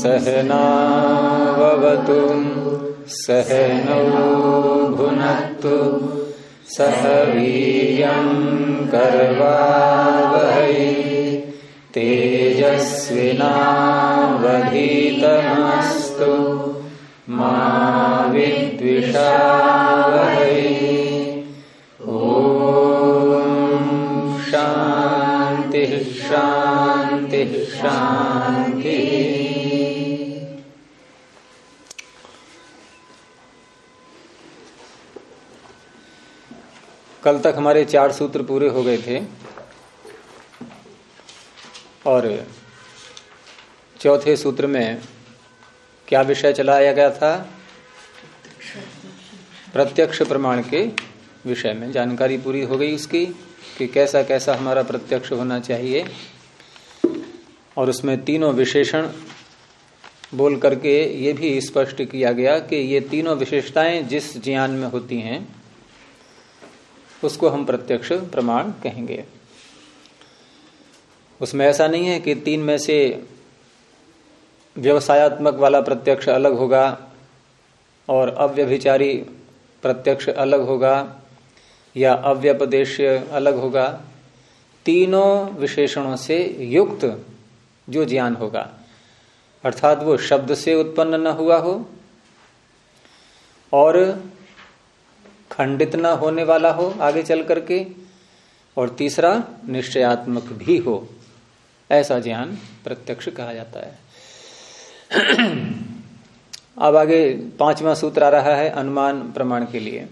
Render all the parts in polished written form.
सहनावतु सहनौ भुनक्तु सह वीर्यं करवावहै तेजस्विनावधीतमस्तु मा विद्विषावहै। ओम शांति शांति शांति। कल तक हमारे 4 सूत्र पूरे हो गए थे और चौथे सूत्र में क्या विषय चलाया गया था? प्रत्यक्ष प्रमाण के विषय में जानकारी पूरी हो गई उसकी कि कैसा कैसा हमारा प्रत्यक्ष होना चाहिए। और उसमें तीनों विशेषण बोल करके ये भी स्पष्ट किया गया कि ये तीनों विशेषताएं जिस ज्ञान में होती हैं उसको हम प्रत्यक्ष प्रमाण कहेंगे। उसमें ऐसा नहीं है कि 3 में से व्यवसायत्मक वाला प्रत्यक्ष अलग होगा और अव्यभिचारी प्रत्यक्ष अलग होगा या अव्यपदेश्य अलग होगा। तीनों विशेषणों से युक्त जो ज्ञान होगा, अर्थात वो शब्द से उत्पन्न न हुआ हो और खंडित न होने वाला हो आगे चल करके, और तीसरा निश्चयात्मक भी हो, ऐसा ज्ञान प्रत्यक्ष कहा जाता है। अब आगे 5वां सूत्र आ रहा है अनुमान प्रमाण के लिए,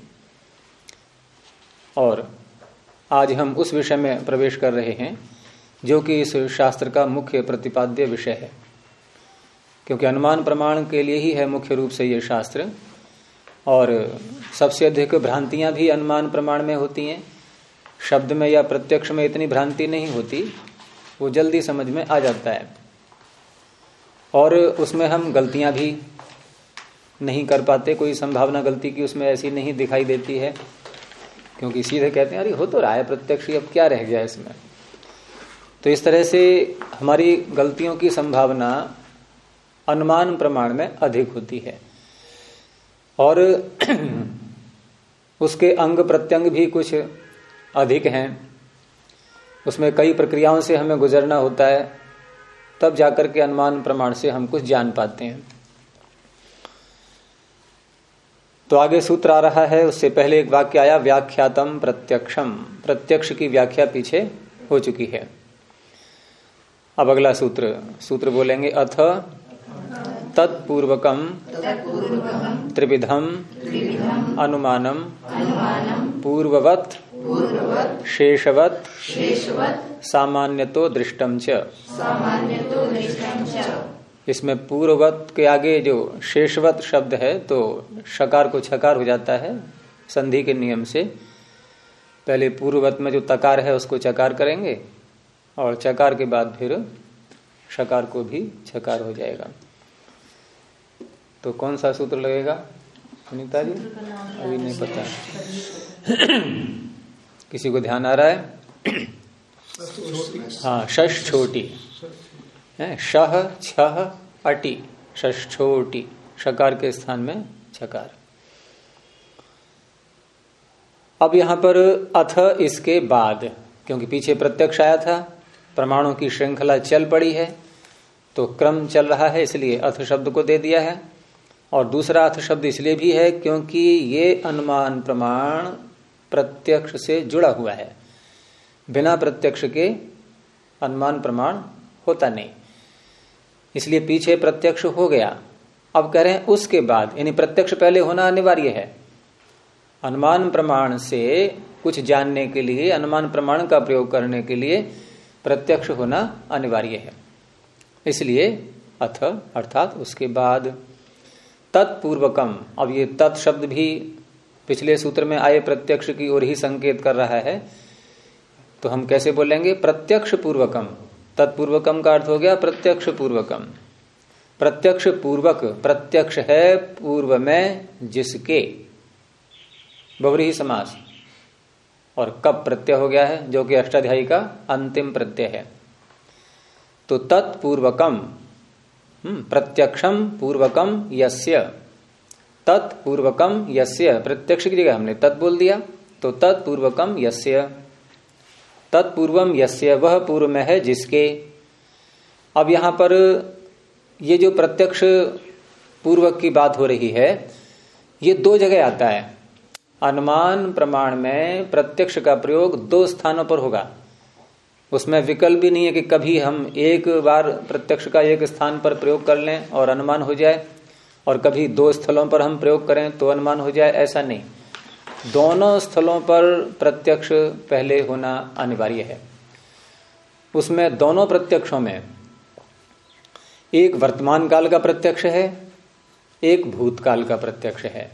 और आज हम उस विषय में प्रवेश कर रहे हैं जो कि इस शास्त्र का मुख्य प्रतिपाद्य विषय है, क्योंकि अनुमान प्रमाण के लिए ही है मुख्य रूप से ये शास्त्र। और सबसे अधिक भ्रांतियां भी अनुमान प्रमाण में होती हैं। शब्द में या प्रत्यक्ष में इतनी भ्रांति नहीं होती, वो जल्दी समझ में आ जाता है और उसमें हम गलतियां भी नहीं कर पाते। कोई संभावना गलती की उसमें ऐसी नहीं दिखाई देती है, क्योंकि सीधे कहते हैं अरे हो तो रहा है प्रत्यक्ष, अब क्या रह गया इसमें। तो इस तरह से हमारी गलतियों की संभावना अनुमान प्रमाण में अधिक होती है और उसके अंग प्रत्यंग भी कुछ अधिक हैं। उसमें कई प्रक्रियाओं से हमें गुजरना होता है, तब जाकर के अनुमान प्रमाण से हम कुछ जान पाते हैं। तो आगे सूत्र आ रहा है, उससे पहले एक वाक्य आया व्याख्यातम प्रत्यक्षम। प्रत्यक्ष की व्याख्या पीछे हो चुकी है। अब अगला सूत्र बोलेंगे अथ तत्पूर्वकम त्रिविधम अनुमानम पूर्ववत शेषवत सामान्यतो दृष्टम च। इसमें पूर्ववत के आगे जो शेषवत शब्द है तो शकार को छकार हो जाता है संधि के नियम से। पहले पूर्ववत में जो तकार है उसको चकार करेंगे और चकार के बाद फिर शकार को भी छकार हो जाएगा। तो कौन सा सूत्र लगेगा सुनीता जी? अभी नहीं पता। किसी को ध्यान आ रहा है? हाँ, शश छोटी है, शह छह अटी, शश छोटी, शकार के स्थान में छकार। अब यहां पर अथ इसके बाद, क्योंकि पीछे प्रत्यक्ष आया था, प्रमाणों की श्रृंखला चल पड़ी है तो क्रम चल रहा है, इसलिए अथ शब्द को दे दिया है। और दूसरा अथ शब्द इसलिए भी है क्योंकि ये अनुमान प्रमाण प्रत्यक्ष से जुड़ा हुआ है। बिना प्रत्यक्ष के अनुमान प्रमाण होता नहीं, इसलिए पीछे प्रत्यक्ष हो गया। अब कह रहे हैं उसके बाद, यानी प्रत्यक्ष पहले होना अनिवार्य है। अनुमान प्रमाण से कुछ जानने के लिए, अनुमान प्रमाण का प्रयोग करने के लिए प्रत्यक्ष होना अनिवार्य है। इसलिए अथ अर्थात उसके बाद। तत्पूर्वकम, अब ये तत् शब्द भी पिछले सूत्र में आए प्रत्यक्ष की ओर ही संकेत कर रहा है, तो हम कैसे बोलेंगे? प्रत्यक्ष पूर्वकम। तत्पूर्वकम का अर्थ हो गया प्रत्यक्ष पूर्वकम। प्रत्यक्ष पूर्वक, प्रत्यक्ष है पूर्व में जिसके, बहुव्रीहि समास, और कब प्रत्यय हो गया है जो कि अष्टाध्यायी का अंतिम प्रत्यय है। तो तत्पूर्वकम प्रत्यक्षम पूर्वकम यस्य, तत्पूर्वकम यस्य, प्रत्यक्ष की जगह हमने तत् बोल दिया, तो तत्पूर्वकम यस्य, तत्पूर्वम यस्य, वह पूर्व में है जिसके। अब यहां पर ये जो प्रत्यक्ष पूर्वक की बात हो रही है, ये दो जगह आता है। अनुमान प्रमाण में प्रत्यक्ष का प्रयोग दो स्थानों पर होगा, उसमें विकल्प भी नहीं है कि कभी हम एक बार प्रत्यक्ष का एक स्थान पर प्रयोग कर लें और अनुमान हो जाए, और कभी दो स्थलों पर हम प्रयोग करें तो अनुमान हो जाए, ऐसा नहीं। दोनों स्थलों पर प्रत्यक्ष पहले होना अनिवार्य है। उसमें दोनों प्रत्यक्षों में एक वर्तमान काल का प्रत्यक्ष है, एक भूतकाल का प्रत्यक्ष है।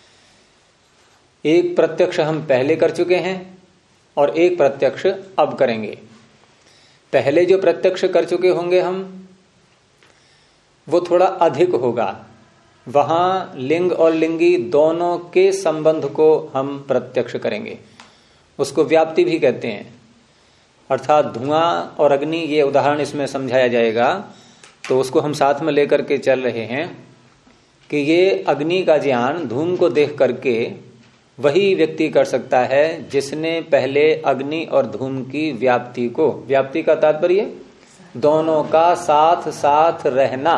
एक प्रत्यक्ष हम पहले कर चुके हैं और एक प्रत्यक्ष अब करेंगे। पहले जो प्रत्यक्ष कर चुके होंगे हम, वो थोड़ा अधिक होगा, वहां लिंग और लिंगी दोनों के संबंध को हम प्रत्यक्ष करेंगे, उसको व्याप्ति भी कहते हैं। अर्थात धुआं और अग्नि, ये उदाहरण इसमें समझाया जाएगा, तो उसको हम साथ में लेकर के चल रहे हैं कि ये अग्नि का ज्ञान धूम को देख करके वही व्यक्ति कर सकता है जिसने पहले अग्नि और धूम की व्याप्ति को, व्याप्ति का तात्पर्य दोनों का साथ साथ रहना,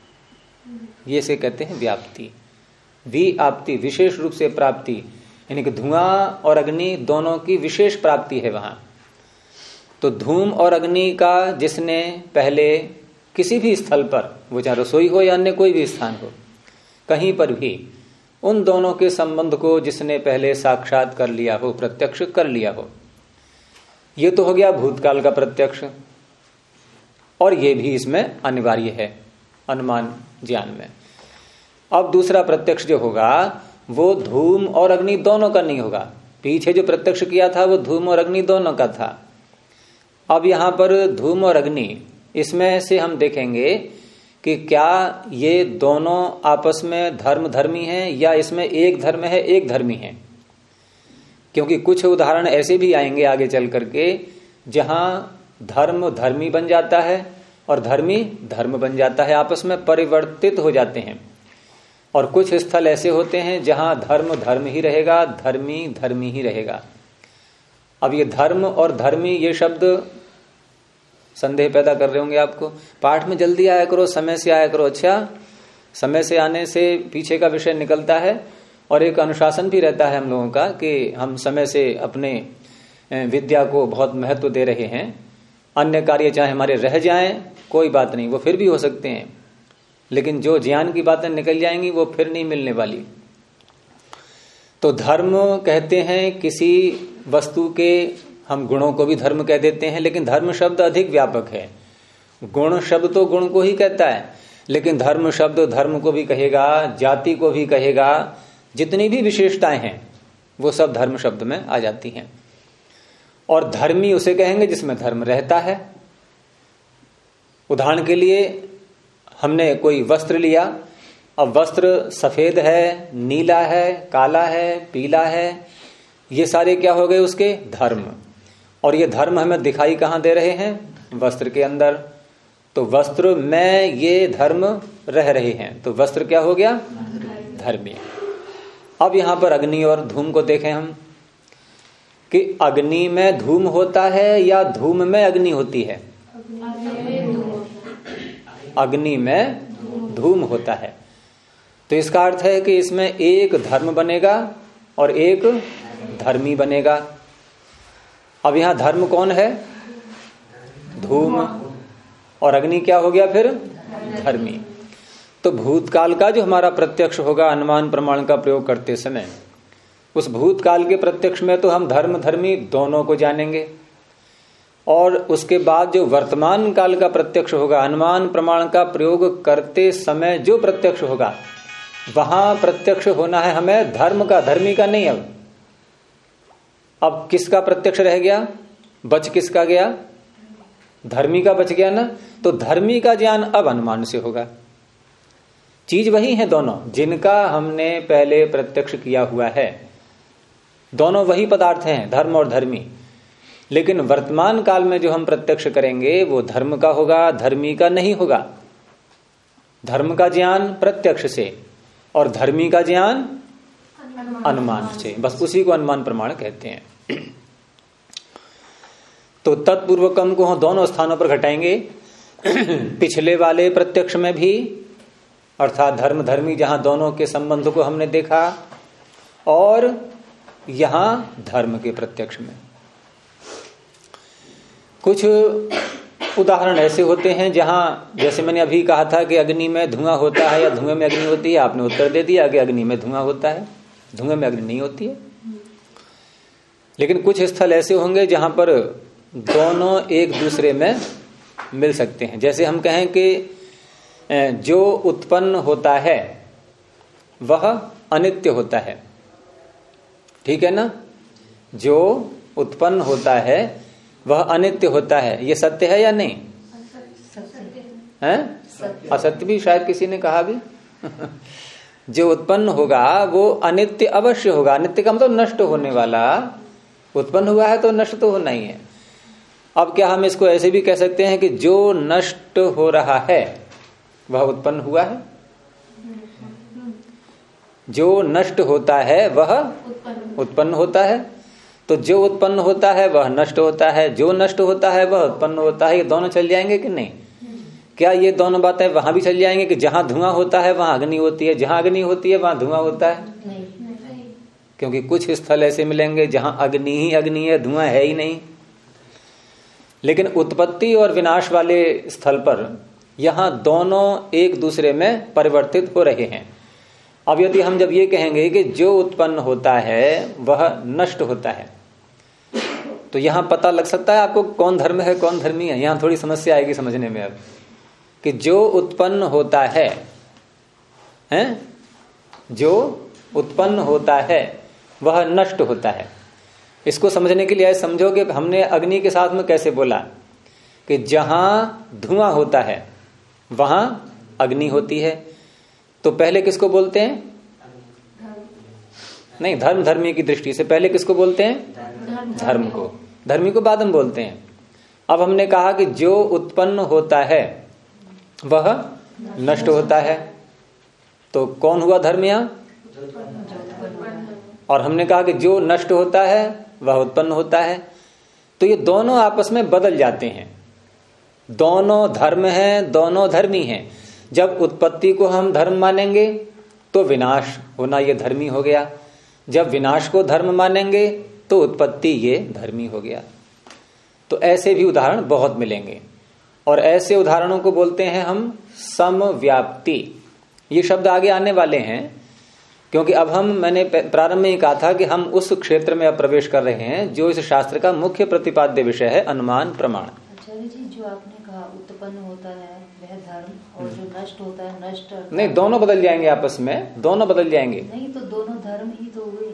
ये से कहते हैं व्याप्ति। विआप्ति विशेष रूप से प्राप्ति, यानी कि धुआं और अग्नि दोनों की विशेष प्राप्ति है वहां। तो धूम और अग्नि का जिसने पहले किसी भी स्थल पर, वो चाहे रसोई हो या अन्य कोई भी स्थान हो, कहीं पर भी उन दोनों के संबंध को जिसने पहले साक्षात कर लिया हो, प्रत्यक्ष कर लिया हो, ये तो हो गया भूतकाल का प्रत्यक्ष। और ये भी इसमें अनिवार्य है अनुमान ज्ञान में। अब दूसरा प्रत्यक्ष जो होगा वो धूम और अग्नि दोनों का नहीं होगा। पीछे जो प्रत्यक्ष किया था वो धूम और अग्नि दोनों का था। अब यहां पर धूम और अग्नि, इसमें से हम देखेंगे कि क्या ये दोनों आपस में धर्म धर्मी हैं या इसमें एक धर्म है एक धर्मी है। क्योंकि कुछ उदाहरण ऐसे भी आएंगे आगे चल करके जहां धर्म धर्मी बन जाता है और धर्मी धर्म बन जाता है, आपस में परिवर्तित हो जाते हैं। और कुछ स्थल ऐसे होते हैं जहां धर्म धर्म ही रहेगा, धर्मी धर्मी ही रहेगा। अब ये धर्म और धर्मी ये शब्द संदेह पैदा कर रहे होंगे आपको। पाठ में जल्दी आया करो, समय से आया करो। अच्छा, समय से आने से पीछे का विषय निकलता है और एक अनुशासन भी रहता है हम लोगों का कि हम समय से अपने विद्या को बहुत महत्व दे रहे हैं। अन्य कार्य चाहे हमारे रह जाएं कोई बात नहीं, वो फिर भी हो सकते हैं, लेकिन जो ज्ञान की बातें निकल जाएंगी वो फिर नहीं मिलने वाली। तो धर्म कहते हैं किसी वस्तु के, हम गुणों को भी धर्म कह देते हैं, लेकिन धर्म शब्द अधिक व्यापक है। गुण शब्द तो गुण को ही कहता है, लेकिन धर्म शब्द धर्म को भी कहेगा, जाति को भी कहेगा। जितनी भी विशेषताएं हैं वो सब धर्म शब्द में आ जाती हैं। और धर्मी उसे कहेंगे जिसमें धर्म रहता है। उदाहरण के लिए हमने कोई वस्त्र लिया, अब वस्त्र सफेद है, नीला है, काला है, पीला है, ये सारे क्या हो गए उसके धर्म। और ये धर्म हमें दिखाई कहां दे रहे हैं? वस्त्र के अंदर। तो वस्त्र में ये धर्म रह रहे हैं, तो वस्त्र क्या हो गया? धर्मी। अब यहां पर अग्नि और धूम को देखें हम कि अग्नि में धूम होता है या धूम में अग्नि होती है? अग्नि में धूम होता है। तो इसका अर्थ है कि इसमें एक धर्म बनेगा और एक धर्मी बनेगा। अब यहां धर्म कौन है? धूम। और अग्नि क्या हो गया फिर? धर्मी। तो भूतकाल का जो हमारा प्रत्यक्ष होगा अनुमान प्रमाण का प्रयोग करते समय, उस भूतकाल के प्रत्यक्ष में तो हम धर्म धर्मी दोनों को जानेंगे। और उसके बाद जो वर्तमान काल का प्रत्यक्ष होगा अनुमान प्रमाण का प्रयोग करते समय जो प्रत्यक्ष होगा, वहां प्रत्यक्ष होना है हमें धर्म का, धर्मी का नहीं। अब किसका प्रत्यक्ष रह गया? बच किसका गया? धर्मी का बच गया ना। तो धर्मी का ज्ञान अब अनुमान से होगा। चीज वही है दोनों, जिनका हमने पहले प्रत्यक्ष किया हुआ है, दोनों वही पदार्थ हैं, धर्म और धर्मी। लेकिन वर्तमान काल में जो हम प्रत्यक्ष करेंगे वो धर्म का होगा, धर्मी का नहीं होगा। धर्म का ज्ञान प्रत्यक्ष से और धर्मी का ज्ञान अनुमान से, बस उसी को अनुमान प्रमाण कहते हैं। तो तत्पूर्वकम को हम दोनों स्थानों पर घटाएंगे, पिछले वाले प्रत्यक्ष में भी, अर्थात धर्म धर्मी जहां दोनों के संबंध को हमने देखा, और यहां धर्म के प्रत्यक्ष में। कुछ उदाहरण ऐसे होते हैं जहां, जैसे मैंने अभी कहा था कि अग्नि में धुआं होता है या धुएं में अग्नि होती है, आपने उत्तर दे दिया कि अग्नि में धुआं होता है, धुएं में अग्नि नहीं होती है। लेकिन कुछ स्थल ऐसे होंगे जहां पर दोनों एक दूसरे में मिल सकते हैं। जैसे हम कहें कि जो उत्पन्न होता है वह अनित्य होता है, ठीक है ना, जो उत्पन्न होता है वह अनित्य होता है, ये सत्य है या नहीं? है असत्य भी शायद किसी ने कहा भी। जो उत्पन्न होगा वो अनित्य अवश्य होगा। अनित्य का मतलब नष्ट होने वाला, उत्पन्न हुआ है तो नष्ट तो होना ही है। अब क्या हम इसको ऐसे भी कह सकते हैं कि जो नष्ट हो रहा है वह उत्पन्न हुआ है? जो नष्ट होता है वह उत्पन्न होता है। तो जो उत्पन्न होता है वह नष्ट होता है, जो नष्ट होता है वह उत्पन्न होता है। ये दोनों चल जाएंगे कि नहीं? क्या ये दोनों बातें वहां भी चल जाएंगे कि जहां धुआं होता है वहां अग्नि होती है, जहां अग्नि होती है वहां धुआं होता है? नहीं। क्योंकि कुछ स्थल ऐसे मिलेंगे जहां अग्नि ही अग्नि है, धुआं है ही नहीं। लेकिन उत्पत्ति और विनाश वाले स्थल पर यहां दोनों एक दूसरे में परिवर्तित हो रहे हैं। अब यदि हम जब ये कहेंगे कि जो उत्पन्न होता है वह नष्ट होता है, तो यहां पता लग सकता है आपको कौन धर्म है कौन धर्मी है। यहां थोड़ी समस्या आएगी समझने में अब, कि जो उत्पन्न होता है, जो उत्पन्न होता है वह नष्ट होता है। इसको समझने के लिए समझो कि हमने अग्नि के साथ में कैसे बोला कि जहां धुआं होता है वहां अग्नि होती है। तो पहले किसको बोलते हैं? नहीं, धर्म धर्मी की दृष्टि से पहले किसको बोलते हैं? धर्म को। धर्मी को बाद में बोलते हैं। अब हमने कहा कि जो उत्पन्न होता है वह नष्ट होता है, तो कौन हुआ धर्म यहां? और हमने कहा कि जो नष्ट होता है वह उत्पन्न होता है। तो ये दोनों आपस में बदल जाते हैं। दोनों धर्म हैं, दोनों धर्मी हैं। जब उत्पत्ति को हम धर्म मानेंगे तो विनाश होना ये धर्मी हो गया, जब विनाश को धर्म मानेंगे तो उत्पत्ति ये धर्मी हो गया। तो ऐसे भी उदाहरण बहुत मिलेंगे, और ऐसे उदाहरणों को बोलते हैं हम समव्याप्ति। ये शब्द आगे आने वाले हैं, क्योंकि अब मैंने प्रारंभ में ही कहा था कि हम उस क्षेत्र में अब प्रवेश कर रहे हैं जो इस शास्त्र का मुख्य प्रतिपाद्य विषय है, अनुमान प्रमाण। आचार्य जी, जो आपने कहा उत्पन्न होता है वह धर्म, और जो नष्ट होता है नष्ट नहीं, दोनों बदल जाएंगे आपस में, दोनों बदल जाएंगे। नहीं तो दोनों धर्म ही तो हुए,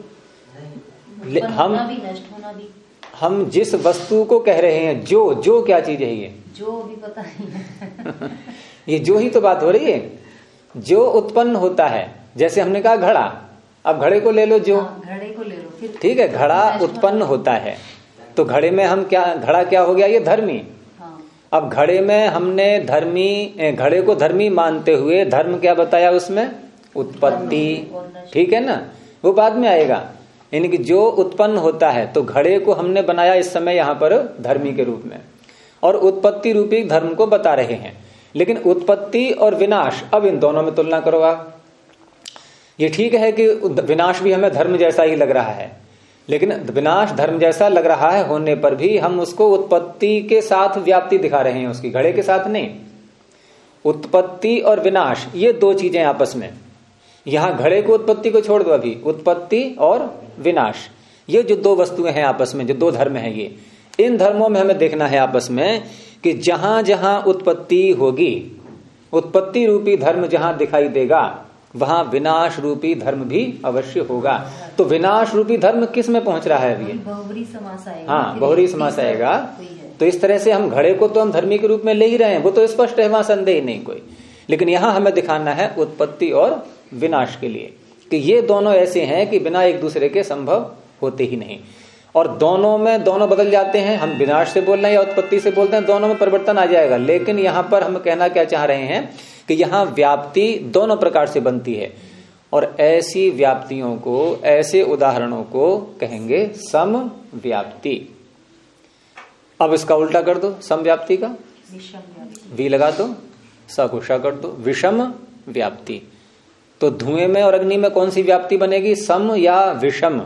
हम भी नष्ट होना भी। हम जिस वस्तु को कह रहे हैं, जो क्या चीज है ये? जो भी पता नहीं है। ये जो ही तो बात हो रही है। जो उत्पन्न होता है, जैसे हमने कहा घड़ा, अब घड़े को ले लो, जो घड़े को ले लो फिर, ठीक है, घड़ा उत्पन्न होता है, तो घड़े में हम क्या, घड़ा क्या हो गया? ये धर्मी। अब घड़े में हमने घड़े को धर्मी मानते हुए धर्म क्या बताया उसमें? उत्पत्ति, ठीक है ना, वो बाद में आएगा। यानी कि जो उत्पन्न होता है, तो घड़े को हमने बनाया इस समय यहाँ पर धर्मी के रूप में, और उत्पत्ति रूपी धर्म को बता रहे हैं। लेकिन उत्पत्ति और विनाश, अब इन दोनों में तुलना करो आप। ये ठीक है कि विनाश भी हमें धर्म जैसा ही लग रहा है, लेकिन विनाश धर्म जैसा लग रहा है होने पर भी हम उसको उत्पत्ति के साथ व्याप्ति दिखा रहे हैं, उसकी घड़े के साथ नहीं। उत्पत्ति और विनाश ये दो चीजें आपस में, यहां घड़े को उत्पत्ति को छोड़ दो, अभी उत्पत्ति और विनाश ये जो दो वस्तुएं हैं आपस में, जो दो धर्म हैं, ये इन धर्मों में हमें देखना है आपस में कि जहां जहां उत्पत्ति होगी, उत्पत्ति रूपी धर्म जहां दिखाई देगा वहां विनाश रूपी धर्म भी अवश्य होगा। तो विनाश रूपी धर्म किस में पहुंच रहा है अभी? बहुव्रीहि समास आएगा। हाँ, बहुव्रीहि समास आएगा। तो इस तरह से हम घड़े को तो हम धर्मी के रूप में ले ही रहे हैं, वो तो स्पष्ट है, वहां संदेह नहीं कोई। लेकिन यहां हमें दिखाना है उत्पत्ति और विनाश के लिए कि ये दोनों ऐसे हैं कि बिना एक दूसरे के संभव होते ही नहीं। और दोनों में दोनों बदल जाते हैं, हम विनाश से बोल रहे हैं या उत्पत्ति से बोलते हैं, दोनों में परिवर्तन आ जाएगा। लेकिन यहां पर हम कहना क्या चाह रहे हैं कि यहां व्याप्ति दोनों प्रकार से बनती है, और ऐसी व्याप्तियों को, ऐसे उदाहरणों को कहेंगे समव्याप्ति। अब इसका उल्टा कर दो, समव्याप्ति का वी लगा दो, स को श कर दो, विषम व्याप्ति। तो धुएं में और अग्नि में कौन सी व्याप्ति बनेगी, सम या विषम?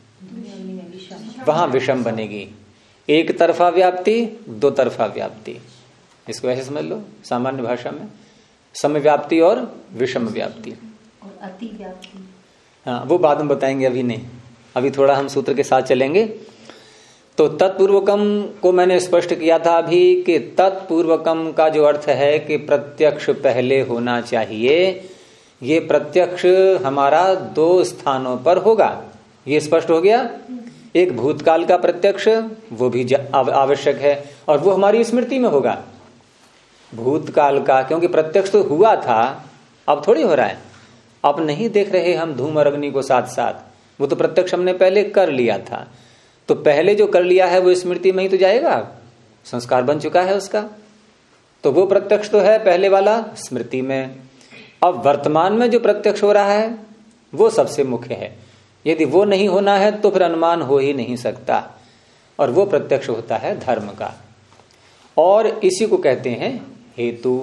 वहां विषम बनेगी। एक तरफा व्याप्ति, दो तरफा व्याप्ति, इसको ऐसे समझ लो सामान्य भाषा में, समव्याप्ति और विषम व्याप्ति और अति व्याप्ति। हाँ, वो बाद में बताएंगे, अभी नहीं, अभी थोड़ा हम सूत्र के साथ चलेंगे। तो तत्पूर्वकम को मैंने स्पष्ट किया था अभी कि तत्पूर्वकम का जो अर्थ है कि प्रत्यक्ष पहले होना चाहिए, ये प्रत्यक्ष हमारा दो स्थानों पर होगा, ये स्पष्ट हो गया। एक भूतकाल का प्रत्यक्ष, वो भी आवश्यक है, और वो हमारी स्मृति में होगा भूतकाल का, क्योंकि प्रत्यक्ष तो हुआ था, अब थोड़ी हो रहा है, अब नहीं देख रहे हम धूम और अग्नि को साथ साथ, वो तो प्रत्यक्ष हमने पहले कर लिया था। तो पहले जो कर लिया है वो स्मृति में ही तो जाएगा, संस्कार बन चुका है उसका, तो वो प्रत्यक्ष तो है पहले वाला स्मृति में। अब वर्तमान में जो प्रत्यक्ष हो रहा है वो सबसे मुख्य है, यदि वो नहीं होना है तो फिर अनुमान हो ही नहीं सकता, और वो प्रत्यक्ष होता है धर्म का, और इसी को कहते हैं हेतु,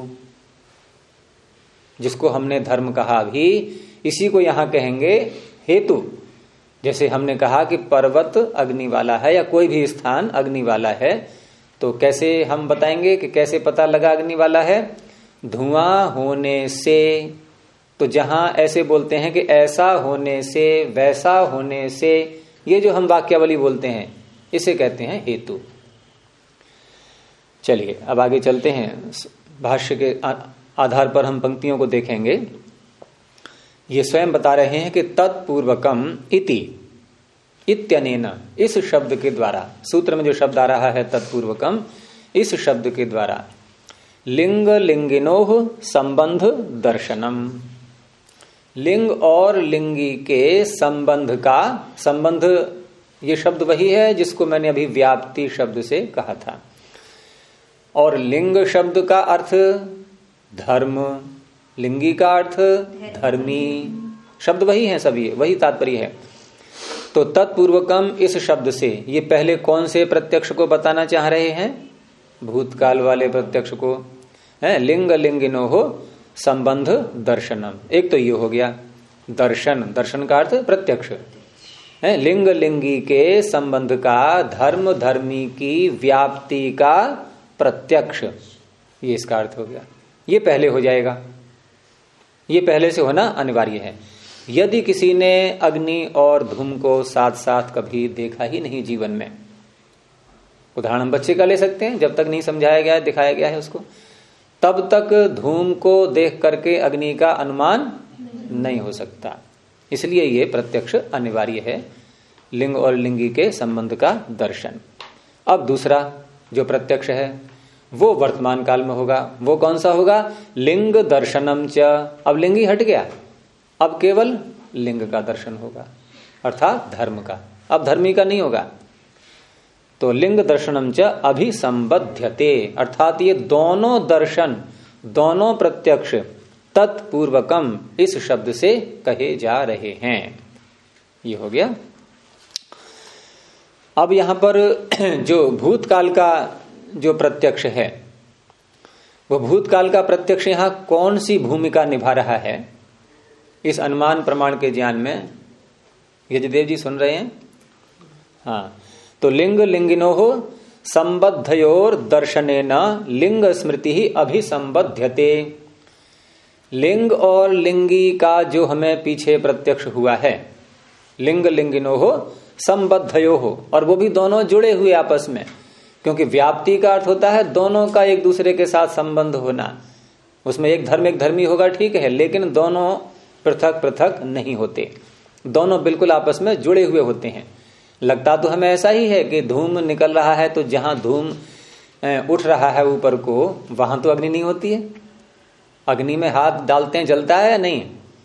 जिसको हमने धर्म कहा अभी, इसी को यहां कहेंगे हेतु। जैसे हमने कहा कि पर्वत अग्नि वाला है या कोई भी स्थान अग्नि वाला है, तो कैसे हम बताएंगे कि कैसे पता लगा अग्नि वाला है? धुआं होने से, तो जहां ऐसे बोलते हैं कि ऐसा होने से, वैसा होने से, ये जो हम वाक्यावली बोलते हैं इसे कहते हैं हेतु। चलिए अब आगे चलते हैं, भाष्य के आधार पर हम पंक्तियों को देखेंगे। ये स्वयं बता रहे हैं कि तत्पूर्वकम इति इत्यनेन, इस शब्द के द्वारा, सूत्र में जो शब्द आ रहा है तत्पूर्वकम, इस शब्द के द्वारा लिंग लिंगिनोह संबंध दर्शनम, लिंग और लिंगी के संबंध का, संबंध ये शब्द वही है जिसको मैंने अभी व्याप्ति शब्द से कहा था, और लिंग शब्द का अर्थ धर्म, लिंगी का अर्थ धर्मी, शब्द वही है, सभी वही तात्पर्य है। तो तत्पूर्वकम इस शब्द से ये पहले कौन से प्रत्यक्ष को बताना चाह रहे हैं? भूतकाल वाले प्रत्यक्ष को है, लिंग लिंगिनो हो संबंध दर्शनम। एक तो ये हो गया दर्शन, दर्शन का अर्थ प्रत्यक्ष है, लिंग लिंगी के संबंध का, धर्म धर्मी की व्याप्ति का प्रत्यक्ष, ये इसका अर्थ हो गया। ये पहले हो जाएगा, ये पहले से होना अनिवार्य है। यदि किसी ने अग्नि और धूम को साथ साथ कभी देखा ही नहीं जीवन में, उदाहरण हम बच्चे का ले सकते हैं, जब तक नहीं समझाया गया है, दिखाया गया है उसको, तब तक धूम को देख करके अग्नि का अनुमान नहीं हो सकता। इसलिए ये प्रत्यक्ष अनिवार्य है, लिंग और लिंगी के संबंध का दर्शन। अब दूसरा जो प्रत्यक्ष है वो वर्तमान काल में होगा, वो कौन सा होगा? लिंग दर्शनम च। अब लिंगी हट गया, अब केवल लिंग का दर्शन होगा, अर्थात धर्म का, अब धर्मी का नहीं होगा। तो लिंग दर्शनम च अभिसंबध्यते, अर्थात ये दोनों दर्शन, दोनों प्रत्यक्ष तत्पूर्वकम इस शब्द से कहे जा रहे हैं। ये हो गया। अब यहां पर जो भूतकाल का जो प्रत्यक्ष है, वो भूतकाल का प्रत्यक्ष यहां कौन सी भूमिका निभा रहा है इस अनुमान प्रमाण के ज्ञान में? यजदेव जी सुन रहे हैं? हाँ, तो लिंग लिंगिनो हो संबद्धयोर दर्शनेन लिंग स्मृति ही अभिसंबध्यते। लिंग और लिंगी का जो हमें पीछे प्रत्यक्ष हुआ है, लिंग लिंगिनो हो संबद्धयो हो, और वो भी दोनों जुड़े हुए आपस में, क्योंकि व्याप्ति का अर्थ होता है दोनों का एक दूसरे के साथ संबंध होना। उसमें एक धर्म एक धर्मी होगा, ठीक है, लेकिन दोनों पृथक पृथक नहीं होते, दोनों बिल्कुल आपस में जुड़े हुए होते हैं। लगता तो हमें ऐसा ही है कि धूम निकल रहा है, तो जहां धूम उठ रहा है ऊपर को, वहां तो अग्नि नहीं होती है। अग्नि में हाथ डालते हैं, जलता है या नहीं?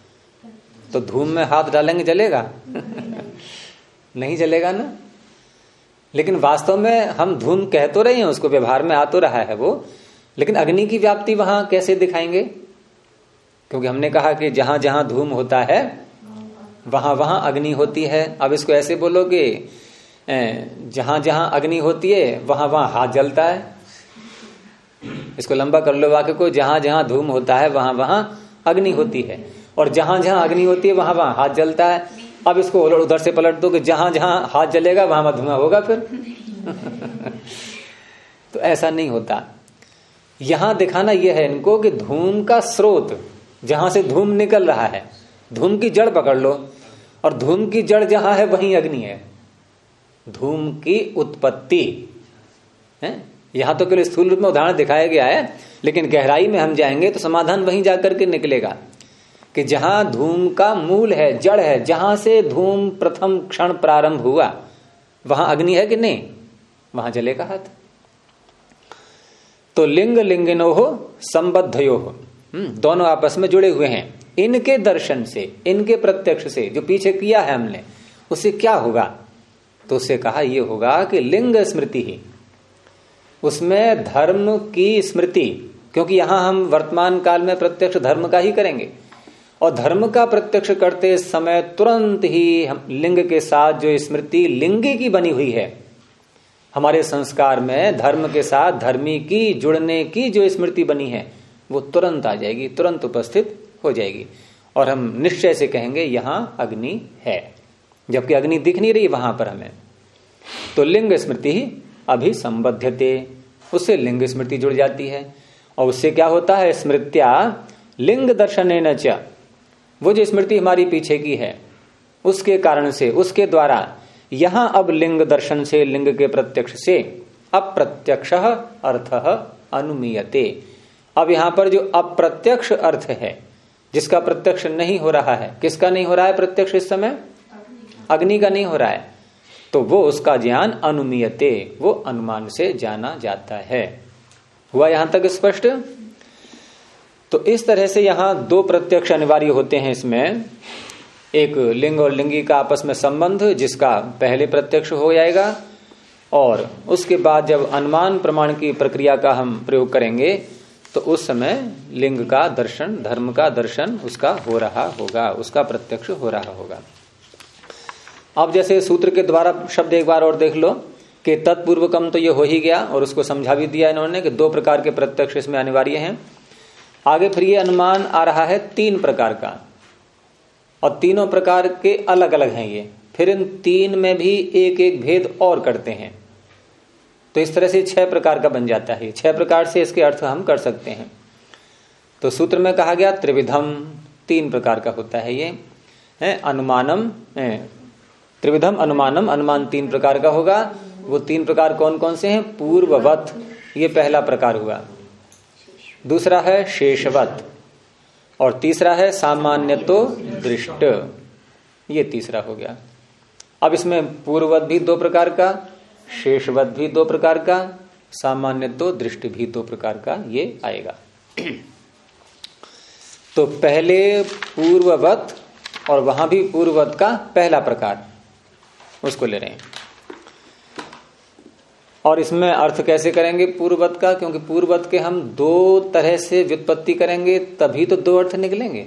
तो धूम में हाथ डालेंगे जलेगा? नहीं जलेगा ना। लेकिन वास्तव में हम धूम कह तो रहे हैं, उसको व्यवहार में आ तो रहा है वो, लेकिन अग्नि की व्याप्ति वहां कैसे दिखाएंगे? क्योंकि हमने कहा कि जहां जहां धूम होता है वहां वहां अग्नि होती है। अब इसको ऐसे बोलोगे, जहां जहां अग्नि होती है वहां वहां हाथ जलता है। इसको लंबा कर लो वाक्य को, जहां जहां धूम होता है वहां वहां अग्नि होती है, और जहां जहां अग्नि होती है वहां वहां हाथ जलता है। अब इसको उधर से पलट दो कि जहां जहां हाथ जलेगा वहां वहां धुआं होगा फिर। तो ऐसा नहीं होता। यहां दिखाना यह है इनको कि धूम का स्रोत, जहां से धूम निकल रहा है, धूम की जड़ पकड़ लो, और धूम की जड़ जहां है वहीं अग्नि है। धूम की उत्पत्ति है, यहां तो केवल स्थूल रूप में उदाहरण दिखाया गया है, लेकिन गहराई में हम जाएंगे तो समाधान वहीं जाकर के निकलेगा कि जहां धूम का मूल है, जड़ है, जहां से धूम प्रथम क्षण प्रारंभ हुआ वहां अग्नि है कि नहीं, वहां जलेगा हाथ। तो लिंग लिंगिनो हो संबद्धयो हो, दोनों आपस में जुड़े हुए हैं। इनके दर्शन से, इनके प्रत्यक्ष से, जो पीछे किया है हमने, उससे क्या होगा? तो उससे कहा यह होगा कि लिंग स्मृति ही, उसमें धर्म की स्मृति, क्योंकि यहां हम वर्तमान काल में प्रत्यक्ष धर्म का ही करेंगे, और धर्म का प्रत्यक्ष करते समय तुरंत ही हम लिंग के साथ जो स्मृति लिंगी की बनी हुई है, हमारे संस्कार में धर्म के साथ धर्मी की जुड़ने की जो स्मृति बनी है वो तुरंत आ जाएगी, तुरंत उपस्थित हो जाएगी, और हम निश्चय से कहेंगे यहां अग्नि है, जबकि अग्नि दिख नहीं रही वहां पर हमें। तो लिंग स्मृति ही अभिसंबध्यते, उससे लिंग स्मृति जुड़ जाती है, और उससे क्या होता है? स्मृत्या लिंग दर्शनेन च, वो जो स्मृति हमारी पीछे की है उसके कारण से, उसके द्वारा यहां अब लिंग दर्शन से, लिंग के प्रत्यक्ष से अप्रत्यक्ष अर्थ अनुमीयते। अब यहां पर जो अप्रत्यक्ष अर्थ है, जिसका प्रत्यक्ष नहीं हो रहा है, किसका नहीं हो रहा है प्रत्यक्ष इस समय? अग्नि का नहीं हो रहा है, तो वो उसका ज्ञान अनुमीयते, वो अनुमान से जाना जाता है। हुआ यहां तक स्पष्ट? तो इस तरह से यहां दो प्रत्यक्ष अनिवार्य होते हैं इसमें, एक लिंग और लिंगी का आपस में संबंध, जिसका पहले प्रत्यक्ष हो जाएगा, और उसके बाद जब अनुमान प्रमाण की प्रक्रिया का हम प्रयोग करेंगे तो उस समय लिंग का दर्शन, धर्म का दर्शन उसका हो रहा होगा, उसका प्रत्यक्ष हो रहा होगा। अब जैसे सूत्र के द्वारा शब्द एक बार और देख लो कि तत्पूर्वकम, तो ये हो ही गया, और उसको समझा भी दिया इन्होंने कि दो प्रकार के प्रत्यक्ष इसमें अनिवार्य हैं। आगे फिर ये अनुमान आ रहा है 3 प्रकार का, और तीनों प्रकार के अलग अलग हैं ये, फिर इन 3 में भी एक एक भेद और करते हैं, तो इस तरह से 6 प्रकार का बन जाता है। 6 प्रकार से इसके अर्थ हम कर सकते हैं। तो सूत्र में कहा गया त्रिविधम, 3 प्रकार का होता है ये है। अनुमानम, त्रिविधम अनुमानम, अनुमान 3 प्रकार का होगा। वो 3 प्रकार कौन कौन से हैं? पूर्ववत, ये पहला प्रकार हुआ, दूसरा है शेषवत, और तीसरा है सामान्यतो दृष्ट, ये तीसरा हो गया। अब इसमें पूर्ववत भी 2 प्रकार का, शेषवत भी 2 प्रकार का, सामान्यतो दृष्ट भी 2 प्रकार का ये आएगा। तो पहले पूर्ववत, और वहां भी पूर्ववत का पहला प्रकार, उसको ले रहे हैं। और इसमें अर्थ कैसे करेंगे पूर्ववत का? क्योंकि पूर्ववत के हम 2 तरह से व्युत्पत्ति करेंगे, तभी तो 2 अर्थ निकलेंगे।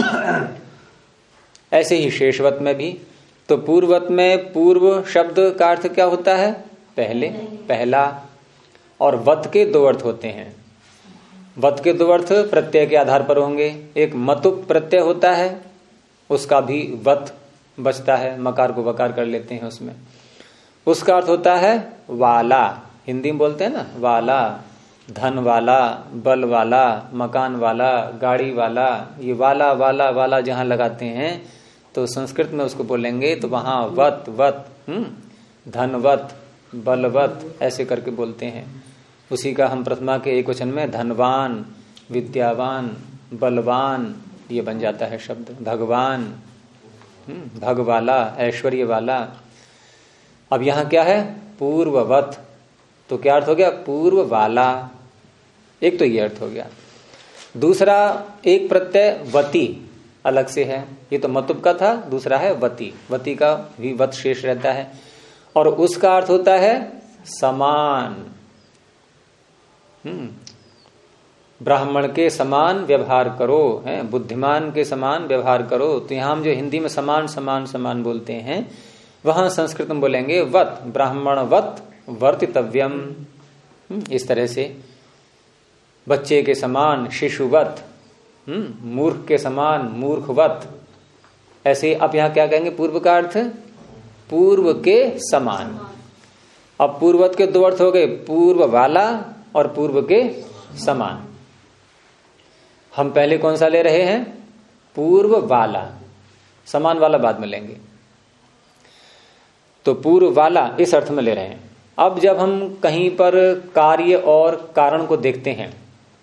ऐसे ही शेषवत में भी, तो पूर्ववत में पूर्व शब्द का अर्थ क्या होता है? पहले, पहला, और वत के 2 अर्थ होते हैं। वत के 2 अर्थ प्रत्यय के आधार पर होंगे। एक मतुप प्रत्यय होता है, उसका भी वत बचता है, मकार को वकार कर लेते हैं उसमें, उसका अर्थ होता है वाला, हिंदी में बोलते हैं ना वाला, धन वाला, बल वाला, मकान वाला, गाड़ी वाला, ये वाला वाला वाला जहां लगाते हैं तो संस्कृत में उसको बोलेंगे तो वहां वत वत, धनवत, बलवत ऐसे करके बोलते हैं। उसी का हम प्रथमा के एक वचन में धनवान, विद्यावान, बलवान ये बन जाता है शब्द, भगवान, भगवाला, ऐश्वर्य वाला। अब यहां क्या है? पूर्ववत, तो क्या अर्थ हो गया? पूर्व वाला, एक तो ये अर्थ हो गया। दूसरा एक प्रत्यय वती अलग से है, ये तो मतुब का था, दूसरा है वती, वती का भी वत शेष रहता है। और उसका अर्थ होता है समान। ब्राह्मण के समान व्यवहार करो, है बुद्धिमान के समान व्यवहार करो। तो यहां हम जो हिंदी में समान समान समान बोलते हैं, वहां संस्कृत में बोलेंगे वत, ब्राह्मण वत वर्तितव्यम। इस तरह से बच्चे के समान शिशुवत, मूर्ख के समान मूर्खवत। ऐसे अब यहां क्या कहेंगे, पूर्व का अर्थ पूर्व के समान। अब पूर्वत के दो अर्थ हो गए, पूर्व वाला और पूर्व के समान। हम पहले कौन सा ले रहे हैं, पूर्व वाला, समान वाला बाद में लेंगे। तो पूर्व वाला इस अर्थ में ले रहे हैं। अब जब हम कहीं पर कार्य और कारण को देखते हैं,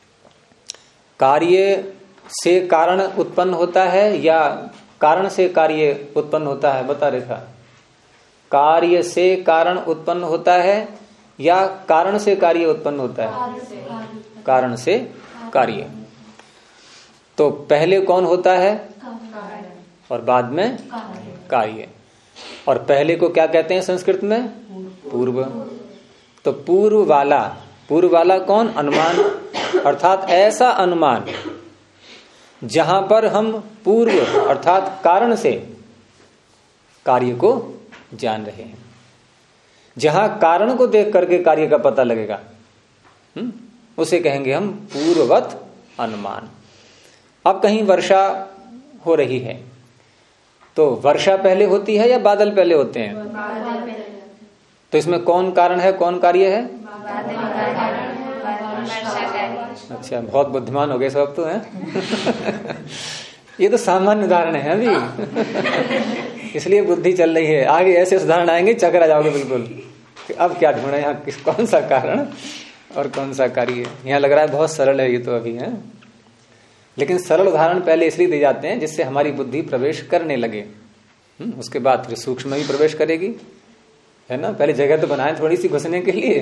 कार्य से कारण उत्पन्न होता है या कारण से कार्य उत्पन्न होता है, बता रेखा। कार्य से कारण उत्पन्न होता है या कारण से कार्य उत्पन्न होता है, कारण से कार्य। तो पहले कौन होता है, और बाद में कार्य। और पहले को क्या कहते हैं संस्कृत में, पूर्व। तो पूर्व वाला कौन, अनुमान। अर्थात ऐसा अनुमान जहां पर हम पूर्व अर्थात कारण से कार्य को जान रहे हैं, जहां कारण को देख करके कार्य का पता लगेगा, उसे कहेंगे हम पूर्ववत अनुमान। अब कहीं वर्षा हो रही है, तो वर्षा पहले होती है या बादल पहले होते हैं? तो इसमें कौन कारण है, कौन कार्य है? अच्छा, बहुत बुद्धिमान हो गए सब तो हैं। ये तो सामान्य उदाहरण है अभी, इसलिए बुद्धि चल रही है। आगे ऐसे उदाहरण आएंगे चकरा जाओगे बिल्कुल। अब क्या ढूंढे यहाँ, कौन सा कारण और कौन सा कार्य। यहाँ लग रहा है बहुत सरल है ये तो अभी है, लेकिन सरल उदाहरण पहले इसलिए दिए जाते हैं जिससे हमारी बुद्धि प्रवेश करने लगे। उसके बाद फिर सूक्ष्म भी प्रवेश करेगी, है ना। पहले जगह तो बनाए थोड़ी सी घुसने के लिए।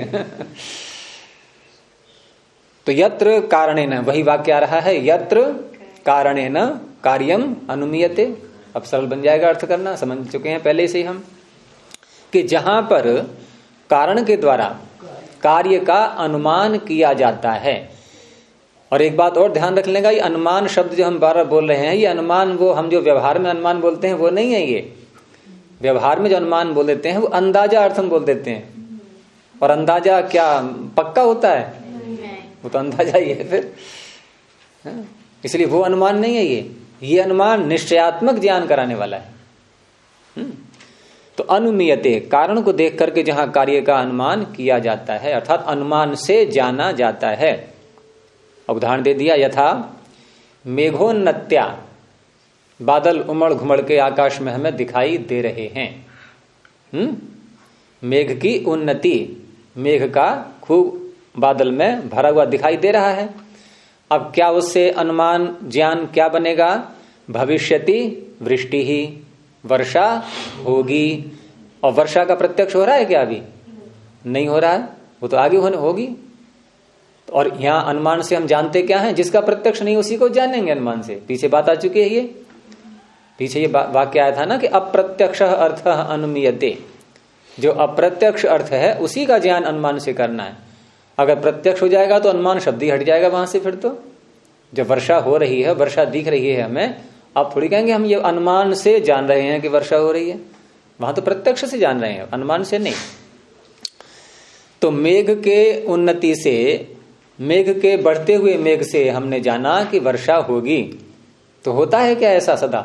तो यत्र कारणेन, वही वाक्य आ रहा है, यत्र कारणेन कार्यम अनुमीयते। अब सरल बन जाएगा अर्थ करना, समझ चुके हैं पहले से ही हम, कि जहां पर कारण के द्वारा कार्य का अनुमान किया जाता है। और एक बात और ध्यान रख लेगा, ये अनुमान शब्द जो हम बार बार बोल रहे हैं, ये अनुमान वो हम जो व्यवहार में अनुमान बोलते हैं वो नहीं है। ये व्यवहार में जो अनुमान बोल देते हैं वो अंदाजा अर्थ हम बोल देते हैं। और अंदाजा क्या पक्का होता है? वो तो अंदाजा ही है फिर, इसलिए वो अनुमान नहीं है। ये अनुमान निश्चयात्मक ज्ञान कराने वाला है। तो अनुमीयते, कारण को देख करके जहां कार्य का अनुमान किया जाता है, अर्थात अनुमान से जाना जाता है। उदाहरण दे दिया, यथा मेघोन्नत्या, बादल उमड़ घुमड़ के आकाश में हमें दिखाई दे रहे हैं। मेघ की उन्नति, मेघ का खूब बादल में भरा हुआ दिखाई दे रहा है। अब क्या उससे अनुमान ज्ञान क्या बनेगा? भविष्यति वृष्टि ही, वर्षा होगी। और वर्षा का प्रत्यक्ष हो रहा है क्या? अभी नहीं हो रहा है, वो तो आगे होगी। और यहां अनुमान से हम जानते क्या है? जिसका प्रत्यक्ष नहीं उसी को जानेंगे अनुमान से। पीछे बात आ चुकी है, ये पीछे ये वाक्य आया था ना कि अप्रत्यक्ष अर्थ अनुमीयते। जो अप्रत्यक्ष अर्थ है उसी का ज्ञान अनुमान से करना है। अगर प्रत्यक्ष हो जाएगा तो अनुमान शब्द ही हट जाएगा वहां से। फिर तो जब वर्षा हो रही है, वर्षा दिख रही है हमें, आप थोड़ी कहेंगे हम ये अनुमान से जान रहे हैं कि वर्षा हो रही है। वहां तो प्रत्यक्ष से जान रहे हैं, अनुमान से नहीं। तो मेघ के उन्नति से, मेघ के बढ़ते हुए मेघ से हमने जाना कि वर्षा होगी। तो होता है क्या ऐसा सदा?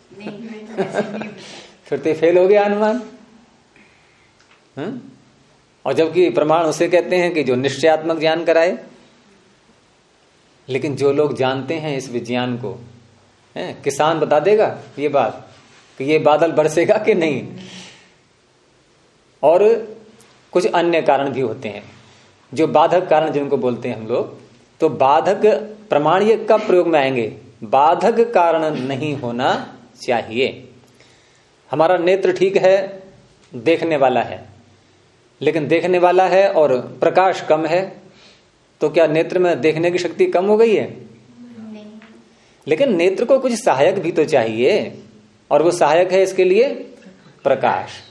फिर तो फेल हो गया अनुमान। और जबकि प्रमाण उसे कहते हैं कि जो निश्चयात्मक ज्ञान कराए। लेकिन जो लोग जानते हैं इस विज्ञान को, किसान बता देगा ये बात कि ये बादल बरसेगा कि नहीं। और कुछ अन्य कारण भी होते हैं जो बाधक कारण जिनको बोलते हैं हम लोग। तो बाधक प्रमाण ये कब प्रयोग में आएंगे? बाधक कारण नहीं होना चाहिए। हमारा नेत्र ठीक है, देखने वाला है, लेकिन देखने वाला है और प्रकाश कम है, तो क्या नेत्र में देखने की शक्ति कम हो गई है? नहीं। लेकिन नेत्र को कुछ सहायक भी तो चाहिए, और वो सहायक है इसके लिए प्रकाश।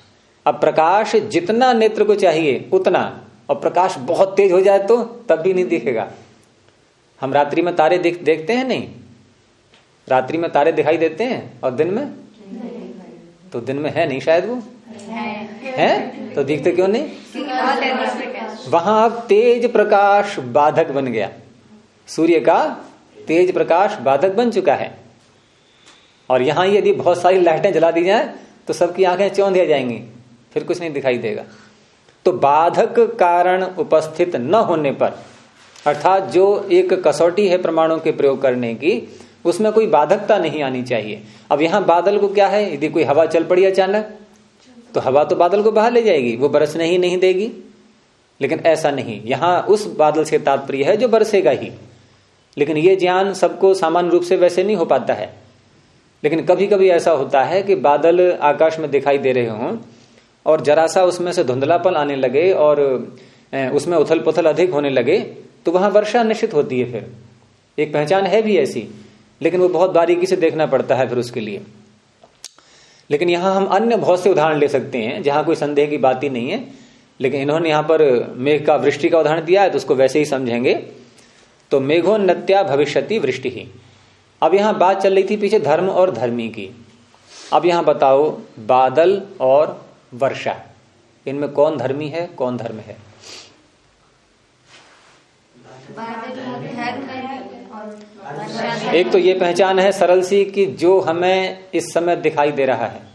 अब प्रकाश जितना नेत्र को चाहिए उतना, और प्रकाश बहुत तेज हो जाए तो तब भी नहीं दिखेगा। हम रात्रि में तारे देखते हैं नहीं, रात्रि में तारे दिखाई देते हैं और दिन में तो दिन में है नहीं शायद, वो है तो दिखते क्यों नहीं? वहां अब तेज प्रकाश बाधक बन गया, सूर्य का तेज प्रकाश बाधक बन चुका है। और यहां यदि बहुत सारी लाइटें जला दी जाएं तो सबकी आंखें चौंधिया जाएंगी, फिर कुछ नहीं दिखाई देगा। तो बाधक कारण उपस्थित न होने पर, अर्थात जो एक कसौटी है प्रमाणों के प्रयोग करने की, उसमें कोई बाधकता नहीं आनी चाहिए। अब यहां बादल को क्या है, यदि कोई हवा चल पड़ी अचानक तो हवा तो बादल को बहा ले जाएगी, वो बरसने ही नहीं देगी। लेकिन ऐसा नहीं, यहां उस बादल से तात्पर्य है जो बरसेगा ही। लेकिन ये ज्ञान सबको सामान्य रूप से वैसे नहीं हो पाता है। लेकिन कभी कभी ऐसा होता है कि बादल आकाश में दिखाई दे रहे हों और जरा सा उसमें से धुंधलापन आने लगे और उसमें उथल पुथल अधिक होने लगे तो वहां वर्षा निश्चित होती है। फिर एक पहचान है भी ऐसी, लेकिन वो बहुत बारीकी से देखना पड़ता है फिर उसके लिए। लेकिन यहां हम अन्य बहुत से उदाहरण ले सकते हैं जहां कोई संदेह की बात ही नहीं है। लेकिन इन्होंने यहां पर मेघ का वृष्टि का उदाहरण दिया है तो उसको वैसे ही समझेंगे। तो मेघोन्नत्या भविष्यति वृष्टि ही। अब यहां बात चल रही थी पीछे धर्म और धर्मी की। अब यहां बताओ बादल और वर्षा, इनमें कौन धर्मी है कौन धर्म है? एक तो ये पहचान है सरल सी कि जो हमें इस समय दिखाई दे रहा है।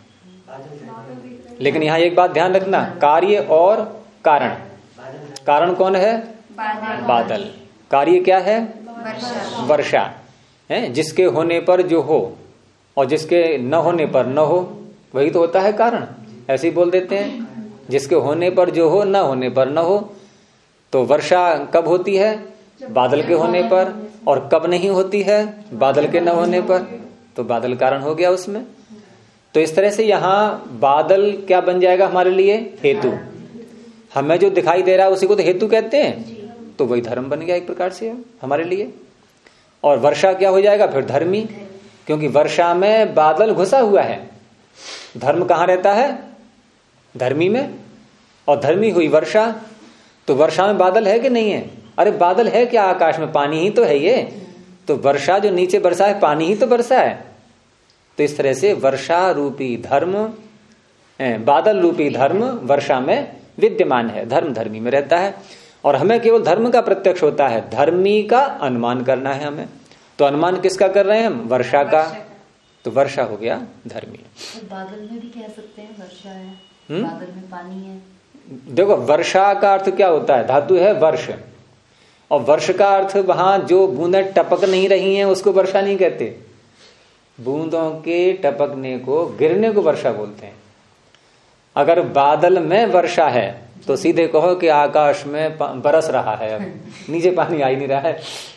लेकिन यहां एक बात ध्यान रखना, कार्य और कारण। कारण कौन है? बादल। कार्य क्या है? वर्षा है। जिसके होने पर जो हो और जिसके न होने पर न हो, वही तो होता है कारण। ऐसे ही बोल देते हैं, जिसके होने पर जो हो, न होने पर न हो। तो वर्षा कब होती है? बादल के होने पर। और कब नहीं होती है? बादल के न होने पर। तो बादल कारण हो गया उसमें। तो इस तरह से यहां बादल क्या बन जाएगा हमारे लिए? हेतु। हमें जो दिखाई दे रहा है उसी को तो हेतु कहते हैं, तो वही धर्म बन गया एक प्रकार से हमारे लिए। और वर्षा क्या हो जाएगा फिर? धर्मी, क्योंकि वर्षा में बादल घुसा हुआ है। धर्म कहां रहता है? धर्मी में। और धर्मी हुई वर्षा, तो वर्षा में बादल है कि नहीं है? अरे बादल है क्या आकाश में? पानी ही तो है ये। तो वर्षा जो नीचे बरसा है, पानी ही तो बरसा है। तो इस तरह से वर्षा रूपी धर्म, बादल रूपी धर्म वर्षा में विद्यमान है, धर्म धर्मी में रहता है। और हमें केवल धर्म का प्रत्यक्ष होता है, धर्मी का अनुमान करना है हमें। तो अनुमान किसका कर रहे हैं हम? वर्षा का। तो वर्षा हो गया धर्मी। तो बादल में भी कह सकते हैं वर्षा है, बादल में पानी है। देखो वर्षा का अर्थ क्या होता है? धातु है वर्ष, और वर्ष का अर्थ वहां जो बूंदें टपक नहीं रही हैं उसको वर्षा नहीं कहते। बूंदों के टपकने को, गिरने को वर्षा बोलते हैं। अगर बादल में वर्षा है तो सीधे कहो कि आकाश में बरस रहा है, अब नीचे पानी आ ही नहीं रहा है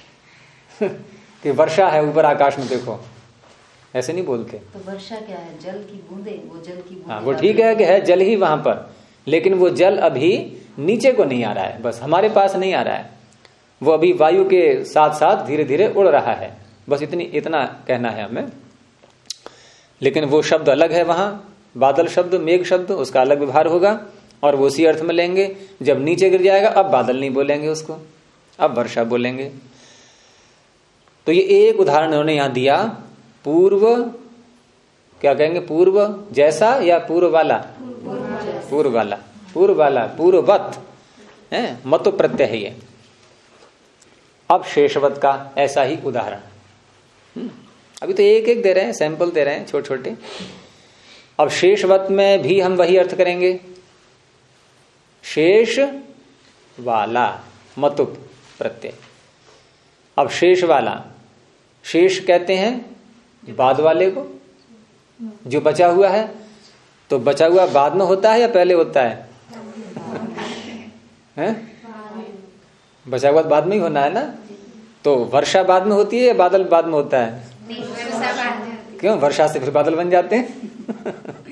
कि वर्षा है ऊपर आकाश में, देखो ऐसे नहीं बोलते। तो वर्षा क्या है? जल की बूंदे, वो जल की बूंदे। हाँ वो ठीक है कि है जल ही वहां पर, लेकिन वो जल अभी नीचे को नहीं आ रहा है, बस हमारे पास नहीं आ रहा है। वो अभी वायु के साथ साथ धीरे धीरे उड़ रहा है, बस इतना कहना है हमें। लेकिन वो शब्द अलग है वहां, बादल शब्द, मेघ शब्द, उसका अलग व्यवहार होगा और वो उसी अर्थ में लेंगे। जब नीचे गिर जाएगा अब बादल नहीं बोलेंगे उसको, अब वर्षा बोलेंगे। तो ये एक उदाहरण उन्होंने यहां दिया। पूर्व क्या कहेंगे? पूर्व जैसा या पूर्व वाला? पूर्व वाला, पूर्व वाला, पूर्ववत है, मतो प्रत्यय है ये। अब शेषवत का ऐसा ही उदाहरण, अभी तो एक एक दे रहे हैं, सैंपल दे रहे हैं छोटे छोटे। अब शेषवत में भी हम वही अर्थ करेंगे, शेष वाला, मतुप प्रत्यय। अब शेष वाला, शेष कहते हैं बाद वाले को, जो बचा हुआ है। तो बचा हुआ बाद में होता है या पहले होता है? बचा हुआ बाद में ही होना है ना। तो वर्षा बाद में होती है या बादल बाद में होता है? क्यों? वर्षा से फिर बादल बन जाते हैं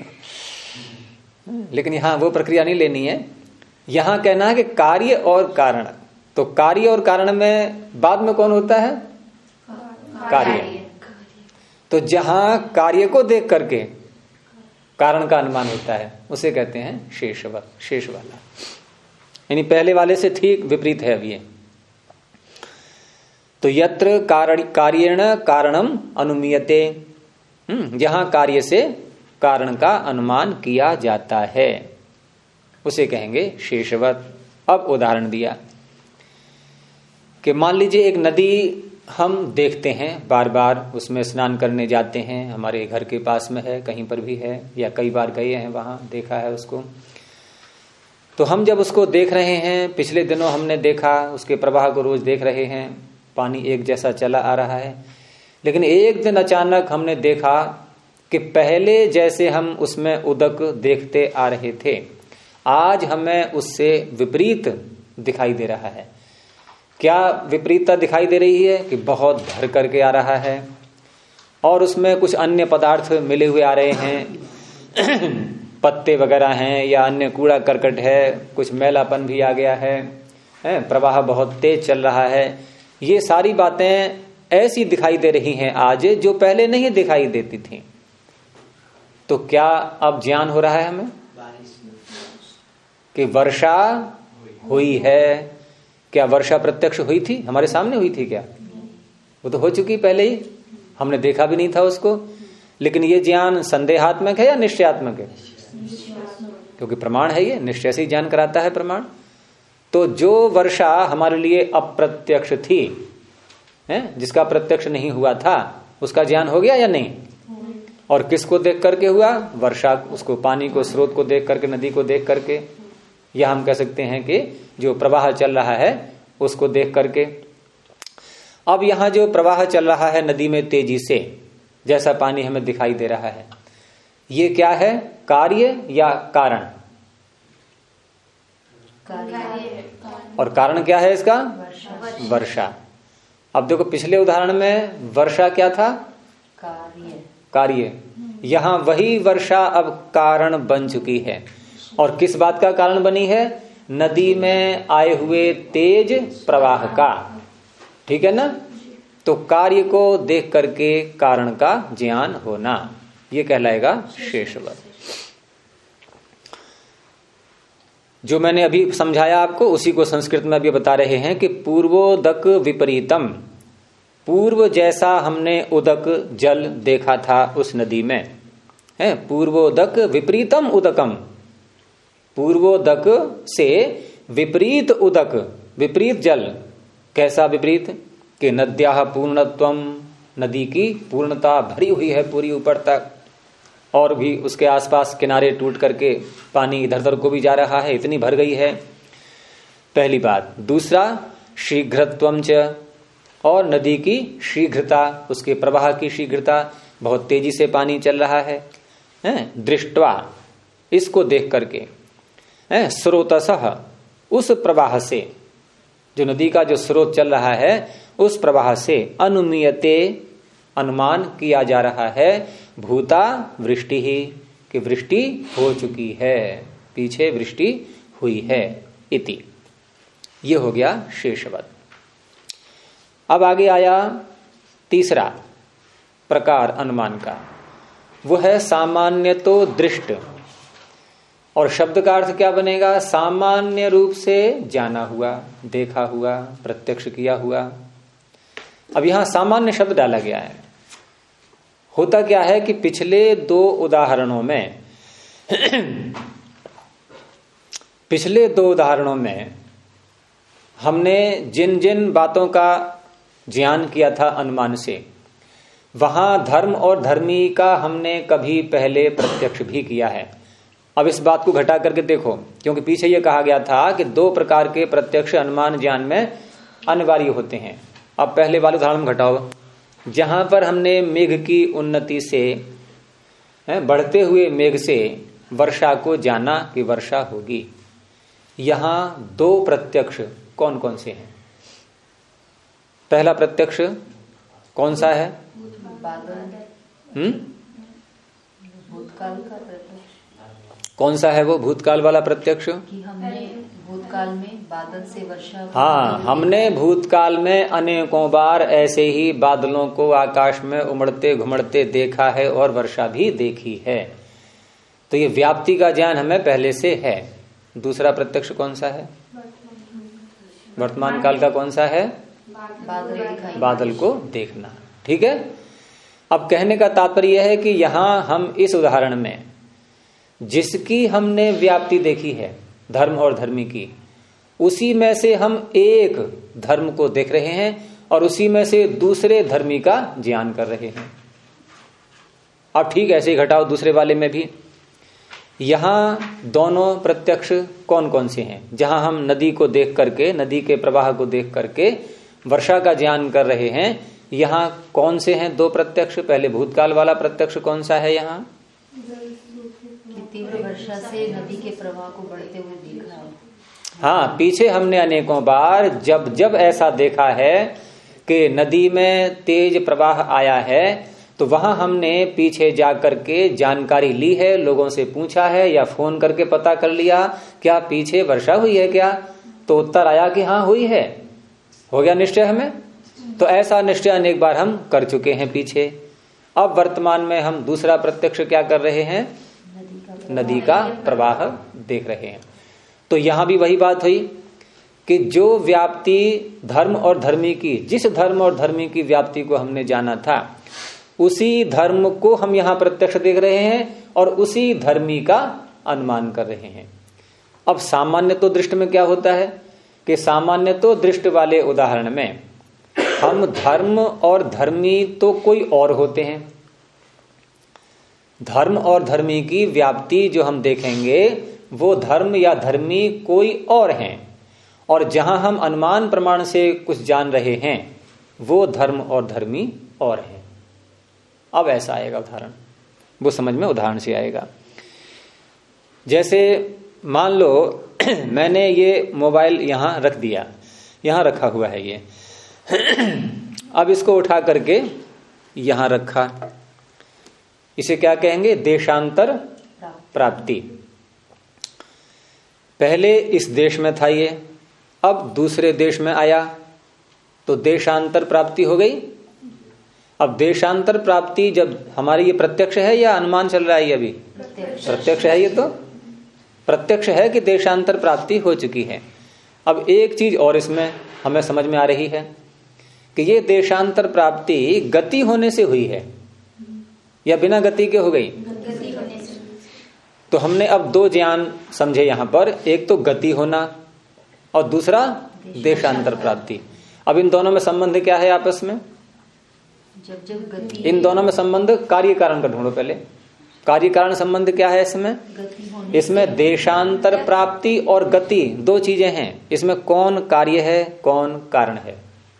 लेकिन यहां वो प्रक्रिया नहीं लेनी है। यहां कहना है कि कार्य और कारण। तो कार्य और कारण में बाद में कौन होता है? कार्य। तो जहां कार्य को देख करके कारण का अनुमान होता है, उसे कहते हैं शेषवत, शेष वाला। यानी पहले वाले से ठीक विपरीत है अब ये। तो यत्र कार्येण कारणम अनुमीयते, जहां कार्य से कारण का अनुमान किया जाता है उसे कहेंगे शेषवत। अब उदाहरण दिया कि मान लीजिए एक नदी हम देखते हैं, बार बार उसमें स्नान करने जाते हैं, हमारे घर के पास में है, कहीं पर भी है, या कई बार गए हैं वहां, देखा है उसको। तो हम जब उसको देख रहे हैं, पिछले दिनों हमने देखा, उसके प्रवाह को रोज देख रहे हैं, पानी एक जैसा चला आ रहा है। लेकिन एक दिन अचानक हमने देखा कि पहले जैसे हम उसमें उदक देखते आ रहे थे, आज हमें उससे विपरीत दिखाई दे रहा है। क्या विपरीतता दिखाई दे रही है कि बहुत भर करके आ रहा है और उसमें कुछ अन्य पदार्थ मिले हुए आ रहे हैं, पत्ते वगैरह हैं या अन्य कूड़ा करकट है, कुछ मैलापन भी आ गया है, प्रवाह बहुत तेज चल रहा है। ये सारी बातें ऐसी दिखाई दे रही हैं आज जो पहले नहीं दिखाई देती थी। तो क्या अब ज्ञान हो रहा है हमें कि वर्षा हुई है? क्या वर्षा प्रत्यक्ष हुई थी, हमारे सामने हुई थी क्या? वो तो हो चुकी पहले ही, हमने देखा भी नहीं था उसको। लेकिन ये ज्ञान संदेहात्मक है या निश्चयात्मक है? क्योंकि प्रमाण है, ये निश्चय से ही ज्ञान कराता है प्रमाण। तो जो वर्षा हमारे लिए अप्रत्यक्ष थी, जिसका प्रत्यक्ष नहीं हुआ था, उसका ज्ञान हो गया या नहीं? और किसको देख करके हुआ? वर्षा, उसको, पानी को, स्रोत को देख करके, नदी को देख करके, या हम कह सकते हैं कि जो प्रवाह चल रहा है उसको देख करके। अब यहां जो प्रवाह चल रहा है नदी में तेजी से, जैसा पानी हमें दिखाई दे रहा है, ये क्या है? कार्य या कारण? और कारण क्या है इसका? वर्षा। अब देखो पिछले उदाहरण में वर्षा क्या था? कार्य। यहां वही वर्षा अब कारण बन चुकी है। और किस बात का कारण बनी है? नदी में आए हुए तेज प्रवाह का। ठीक है ना? तो कार्य को देख करके कारण का ज्ञान होना, ये कहलाएगा शेषवत। जो मैंने अभी समझाया आपको, उसी को संस्कृत में अभी बता रहे हैं कि पूर्वोदक विपरीतम, पूर्व जैसा हमने उदक जल देखा था उस नदी में, है पूर्वोदक विपरीतम उदकम, पूर्वोदक से विपरीत उदक, विपरीत जल। कैसा विपरीत? कि नद्याः पूर्णत्वम, नदी की पूर्णता भरी हुई है पूरी ऊपर तक, और भी उसके आसपास किनारे टूट करके पानी इधर उधर को भी जा रहा है, इतनी भर गई है, पहली बात। दूसरा, शीघ्रत्वम च, और नदी की शीघ्रता, उसके प्रवाह की शीघ्रता, बहुत तेजी से पानी चल रहा है। दृष्टवा, इसको देख करके, स्रोतसः, उस प्रवाह से, जो नदी का जो स्रोत चल रहा है उस प्रवाह से, अनुमीयते, अनुमान किया जा रहा है, भूता वृष्टि ही, कि वृष्टि हो चुकी है, पीछे वृष्टि हुई है, इति। ये हो गया शेषवत। अब आगे आया तीसरा प्रकार अनुमान का, वो है सामान्य तो दृष्ट। और शब्द का अर्थ क्या बनेगा? सामान्य रूप से जाना हुआ, देखा हुआ, प्रत्यक्ष किया हुआ। अब यहां सामान्य शब्द डाला गया है। होता क्या है कि पिछले दो उदाहरणों में पिछले दो उदाहरणों में हमने जिन जिन बातों का ज्ञान किया था अनुमान से, वहां धर्म और धर्मी का हमने कभी पहले प्रत्यक्ष भी किया है। अब इस बात को घटा करके देखो, क्योंकि पीछे ये कहा गया था कि दो प्रकार के प्रत्यक्ष अनुमान ज्ञान में अनिवार्य होते हैं। अब पहले वाले उदाहरण में घटाओ, जहां पर हमने मेघ की उन्नति से, बढ़ते हुए मेघ से वर्षा को जाना कि वर्षा होगी। यहां दो प्रत्यक्ष कौन कौन से हैं? पहला प्रत्यक्ष कौन सा है? भूतकाल का प्रत्यक्ष। कौन सा है वो भूतकाल वाला प्रत्यक्ष? कि हमने भूतकाल में बादल से वर्षा। हाँ, हमने भूतकाल में अनेकों बार ऐसे ही बादलों को आकाश में उमड़ते घुमड़ते देखा है और वर्षा भी देखी है। तो ये व्याप्ति का ज्ञान हमें पहले से है। दूसरा प्रत्यक्ष कौन सा है? वर्तमान काल का कौन सा है? बादल को देखना। ठीक है। अब कहने का तात्पर्य है कि यहां हम इस उदाहरण में जिसकी हमने व्याप्ति देखी है धर्म और धर्मी की, उसी में से हम एक धर्म को देख रहे हैं और उसी में से दूसरे धर्मी का ज्ञान कर रहे हैं। अब ठीक ऐसे ही घटाओ दूसरे वाले में भी। यहां दोनों प्रत्यक्ष कौन कौन से हैं? जहां हम नदी को देख करके, नदी के प्रवाह को देख करके वर्षा का ज्ञान कर रहे हैं, यहां कौन से हैं दो प्रत्यक्ष? पहले भूतकाल वाला प्रत्यक्ष कौन सा है? यहाँ तीव्र वर्षा से नदी के प्रवाह को बढ़ते हुए देखना है। हाँ, पीछे हमने अनेकों बार जब जब ऐसा देखा है कि नदी में तेज प्रवाह आया है, तो वहां हमने पीछे जा करके जानकारी ली है, लोगों से पूछा है या फोन करके पता कर लिया क्या पीछे वर्षा हुई है क्या? तो उत्तर आया कि हाँ हुई है। हो गया निश्चय हमें। तो ऐसा निश्चय अनेक बार हम कर चुके हैं pीछे। अब वर्तमान में हम दूसरा प्रत्यक्ष क्या कर रहे हैं? नदी का प्रवाह देख रहे हैं। तो यहां भी वही बात हुई कि जो व्याप्ति धर्म और धर्मी की, जिस धर्म और धर्मी की व्याप्ति को हमने जाना था, उसी धर्म को हम यहां प्रत्यक्ष देख रहे हैं और उसी धर्मी का अनुमान कर रहे हैं। अब सामान्य तो दृष्टि में क्या होता है कि सामान्य तो दृष्टि वाले उदाहरण में हम धर्म और धर्मी तो कोई और होते हैं। धर्म और धर्मी की व्याप्ति जो हम देखेंगे वो धर्म या धर्मी कोई और हैं, और जहां हम अनुमान प्रमाण से कुछ जान रहे हैं वो धर्म और धर्मी और हैं। अब ऐसा आएगा उदाहरण, वो समझ में उदाहरण से आएगा। जैसे मान लो मैंने ये मोबाइल यहां रख दिया, यहां रखा हुआ है ये अब इसको उठा करके यहां रखा, इसे क्या कहेंगे? देशांतर प्राप्ति। पहले इस देश में था ये, अब दूसरे देश में आया तो देशांतर प्राप्ति हो गई। अब देशांतर प्राप्ति जब हमारी, ये प्रत्यक्ष है या अनुमान चल रहा है? ये अभी प्रत्यक्ष है। ये तो प्रत्यक्ष है कि देशांतर प्राप्ति हो चुकी है। अब एक चीज और इसमें हमें समझ में आ रही है कि ये देशांतर प्राप्ति गति होने से हुई है या बिना गति के हो गई? तो हमने अब दो ज्ञान समझे यहां पर, एक तो गति होना और दूसरा देशांतर प्राप्ति। अब इन दोनों में संबंध क्या है आपस में? जब जब गति, इन दोनों में संबंध कार्य कारण का ढूंढो पहले। कार्य कारण संबंध क्या है इसमें? इसमें देशांतर प्राप्ति और गति दो चीजें हैं। इसमें कौन कार्य है, कौन कारण है?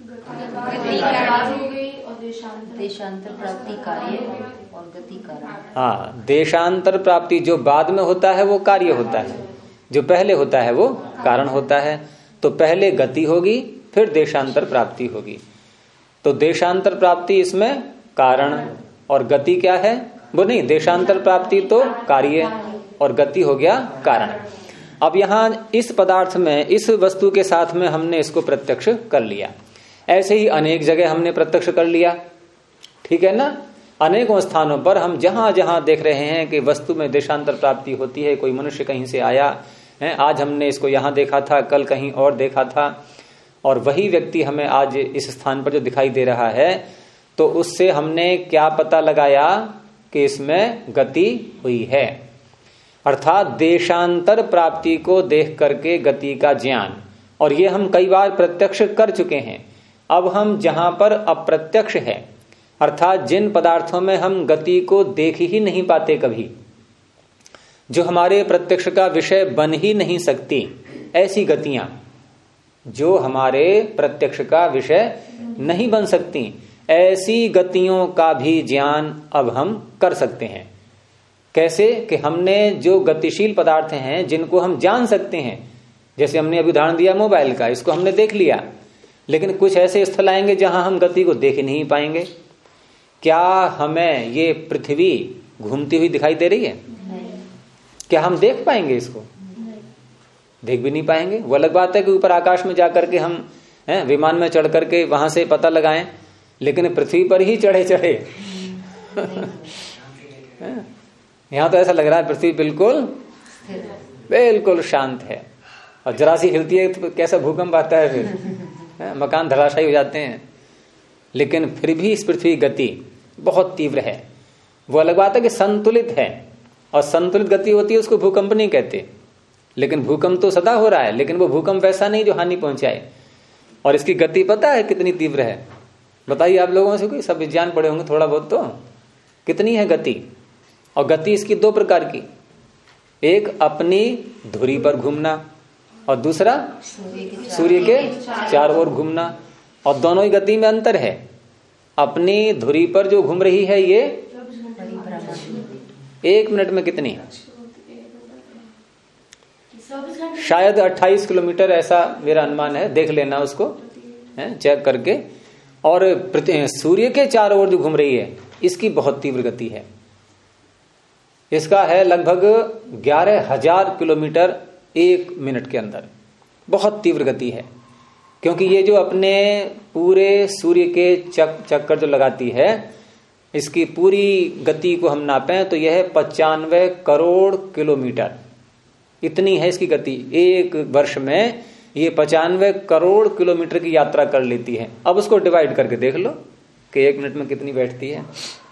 देशांतर प्राप्ति कार्य और गति कारण। हाँ, देशांतर प्राप्ति जो बाद में होता है वो कार्य होता है, जो पहले होता है वो कारण होता है। तो पहले गति होगी फिर देशांतर प्राप्ति होगी। तो देशांतर प्राप्ति इसमें कारण और गति क्या है? वो नहीं, देशांतर प्राप्ति तो कार्य और गति हो गया कारण। अब यहां इस पदार्थ में, इस वस्तु के साथ में हमने इसको प्रत्यक्ष कर लिया। ऐसे ही अनेक जगह हमने प्रत्यक्ष कर लिया, ठीक है ना? अनेकों स्थानों पर हम जहां जहां देख रहे हैं कि वस्तु में देशांतर प्राप्ति होती है, कोई मनुष्य कहीं से आया है, आज हमने इसको यहां देखा था, कल कहीं और देखा था, और वही व्यक्ति हमें आज इस स्थान पर जो दिखाई दे रहा है, तो उससे हमने क्या पता लगाया कि इसमें गति हुई है। अर्थात देशांतर प्राप्ति को देख करके गति का ज्ञान, और ये हम कई बार प्रत्यक्ष कर चुके हैं। अब हम जहां पर अप्रत्यक्ष है, अर्थात जिन पदार्थों में हम गति को देख ही नहीं पाते कभी, जो हमारे प्रत्यक्ष का विषय बन ही नहीं सकती, ऐसी गतियां जो हमारे प्रत्यक्ष का विषय नहीं बन सकती, ऐसी गतियों का भी ज्ञान अब हम कर सकते हैं। कैसे? कि हमने जो गतिशील पदार्थ हैं जिनको हम जान सकते हैं, जैसे हमने अभी उदाहरण दिया मोबाइल का, इसको हमने देख लिया, लेकिन कुछ ऐसे स्थल आएंगे जहां हम गति को देख नहीं पाएंगे। क्या हमें ये पृथ्वी घूमती हुई दिखाई दे रही है? क्या हम देख पाएंगे इसको? देख भी नहीं पाएंगे। वो अलग बात है कि ऊपर आकाश में जाकर के हम विमान में चढ़ करके वहां से पता लगाएं, लेकिन पृथ्वी पर ही चढ़े यहां तो ऐसा लग रहा है पृथ्वी बिल्कुल बिल्कुल शांत है, और जरा सी हिलती है तो कैसा भूकंप आता है, फिर मकान धराशायी हो जाते हैं। लेकिन फिर भी इस पृथ्वी की गति बहुत तीव्र है। वो अलग बात है कि संतुलित है, और संतुलित गति होती है उसको भूकंप नहीं कहते। लेकिन भूकंप तो सदा हो रहा है, लेकिन वो भूकंप वैसा नहीं जो हानि पहुंचाए। और इसकी गति पता है कितनी तीव्र है? बताइए आप लोगों से, कोई सब विज्ञान पढ़े होंगे थोड़ा बहुत तो, कितनी है गति? और गति इसकी दो प्रकार की, एक अपनी धुरी पर घूमना और दूसरा सूर्य के चारों ओर घूमना। और दोनों ही गति में अंतर है। अपनी धुरी पर जो घूम रही है ये 1 मिनट में कितनी, शायद 28 किलोमीटर, ऐसा मेरा अनुमान है, देख लेना उसको चेक करके। और सूर्य के चारों ओर जो घूम रही है इसकी बहुत तीव्र गति है। इसका है लगभग 11,000 किलोमीटर 1 मिनट के अंदर। बहुत तीव्र गति है, क्योंकि ये जो अपने पूरे सूर्य के चक्कर जो लगाती है, इसकी पूरी गति को हम नापें तो यह है 95 करोड़ किलोमीटर। इतनी है इसकी गति। 1 वर्ष में ये 95 करोड़ किलोमीटर की यात्रा कर लेती है। अब उसको डिवाइड करके देख लो कि 1 मिनट में कितनी बैठती है।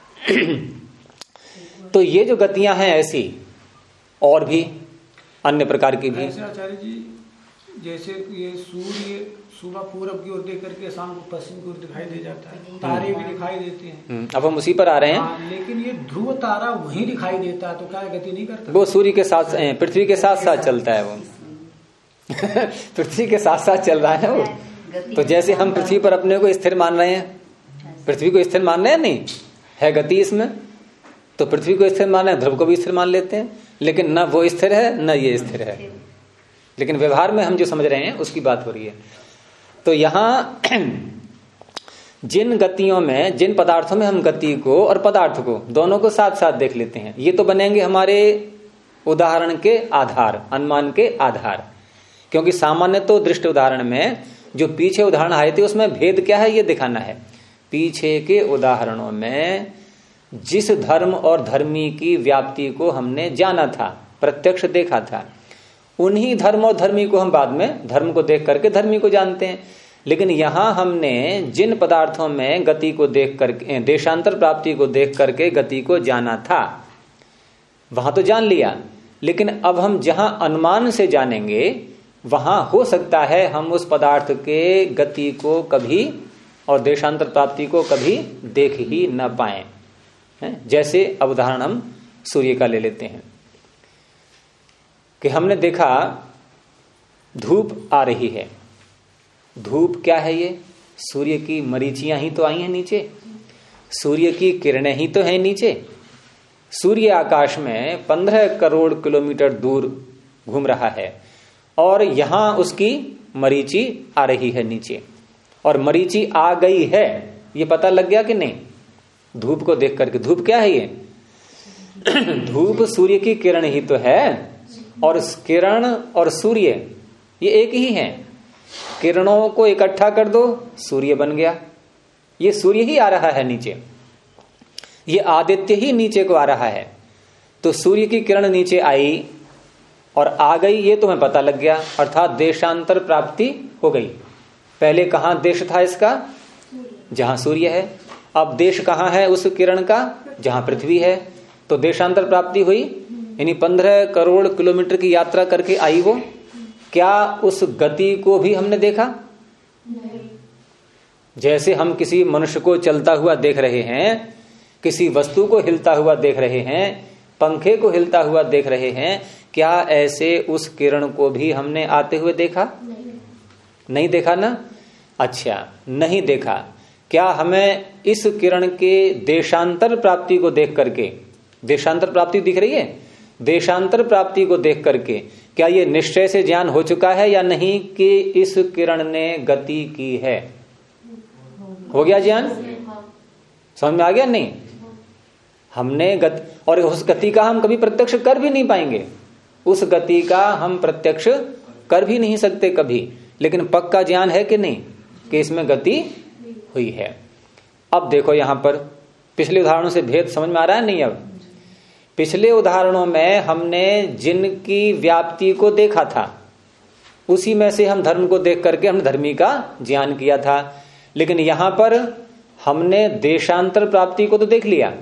तो ये जो गतियां हैं ऐसी और भी अन्य प्रकार की भी। आचार्य जी, जैसे ये सूर्य सुबह पूरब की ओर देख करके शाम को पश्चिम की ओर दिखाई दे जाता है, तारे भी दिखाई देते हैं। अब हम उसी पर आ रहे हैं। लेकिन ये ध्रुव तारा वहीं दिखाई देता है, तो क्या गति नहीं करता? वो सूर्य के साथ, पृथ्वी के साथ साथ चलता है वो। पृथ्वी के साथ साथ चल रहा है वो। तो जैसे हम पृथ्वी पर अपने को स्थिर मान रहे हैं, पृथ्वी को स्थिर मान रहे हैं, नहीं है गति इसमें, तो पृथ्वी को स्थिर मान रहे हैं, ध्रुव को भी स्थिर मान लेते हैं। लेकिन न वो स्थिर है न ये स्थिर है। लेकिन व्यवहार में हम जो समझ रहे हैं उसकी बात हो रही है। तो यहां जिन गतियों में, जिन पदार्थों में हम गति को और पदार्थ को दोनों को साथ साथ देख लेते हैं, ये तो बनेंगे हमारे उदाहरण के आधार, अनुमान के आधार। क्योंकि सामान्य तो दृष्ट उदाहरण में जो पीछे उदाहरण आए थे उसमें भेद क्या है ये दिखाना है। पीछे के उदाहरणों में जिस धर्म और धर्मी की व्याप्ति को हमने जाना था, प्रत्यक्ष देखा था, उन्हीं धर्म और धर्मी को हम बाद में धर्म को देख करके धर्मी को जानते हैं। लेकिन यहां हमने जिन पदार्थों में गति को देख करके, देशांतर प्राप्ति को देख करके गति को जाना था, वहां तो जान लिया। लेकिन अब हम जहां अनुमान से जानेंगे वहां हो सकता है हम उस पदार्थ के गति को कभी और देशांतर प्राप्ति को कभी देख ही न पाए। जैसे अब उदाहरण हम सूर्य का ले लेते हैं कि हमने देखा धूप आ रही है। धूप क्या है? ये सूर्य की मरीचियां ही तो आई हैं नीचे, सूर्य की किरणें ही तो हैं नीचे। सूर्य आकाश में 15 करोड़ किलोमीटर दूर घूम रहा है और यहां उसकी मरीचि आ रही है नीचे, और मरीचि आ गई है ये पता लग गया कि नहीं? धूप को देख करके। धूप क्या है ये? धूप सूर्य की किरण ही तो है, और किरण और सूर्य ये एक ही है। किरणों को इकट्ठा कर दो, सूर्य बन गया। ये सूर्य ही आ रहा है नीचे, ये आदित्य ही नीचे को आ रहा है। तो सूर्य की किरण नीचे आई और आ गई, ये तुम्हें पता लग गया, अर्थात देशांतर प्राप्ति हो गई। पहले कहां देश था इसका? जहां सूर्य है। अब देश कहां है उस किरण का? जहां पृथ्वी है। तो देशांतर प्राप्ति हुई, यानी 15 करोड़ किलोमीटर की यात्रा करके आई वो। क्या उस गति को भी हमने देखा? जैसे हम किसी मनुष्य को चलता हुआ देख रहे हैं, किसी वस्तु को हिलता हुआ देख रहे हैं, पंखे को हिलता हुआ देख रहे हैं, क्या ऐसे उस किरण को भी हमने आते हुए देखा? नहीं देखा ना? अच्छा, नहीं देखा। क्या हमें इस किरण के देशांतर प्राप्ति को देख करके, देशांतर प्राप्ति दिख रही है, देशांतर प्राप्ति को देख करके क्या ये निश्चय से ज्ञान हो चुका है या नहीं कि इस किरण ने गति की है? हो गया ज्ञान? समझ में आ गया? नहीं, हमने गति, और उस गति का हम कभी प्रत्यक्ष कर भी नहीं पाएंगे। उस गति का हम प्रत्यक्ष कर भी नहीं सकते कभी, लेकिन पक्का ज्ञान है कि नहीं कि इसमें गति हुई है। अब देखो यहां पर पिछले उदाहरणों से भेद समझ में आ रहा है नहीं? अब पिछले उदाहरणों में हमने जिनकी व्याप्ति को देखा था उसी में से हम धर्म को देख करके हमने धर्मी का ज्ञान किया था, लेकिन यहां पर हमने देशांतर प्राप्ति को तो देख लिया।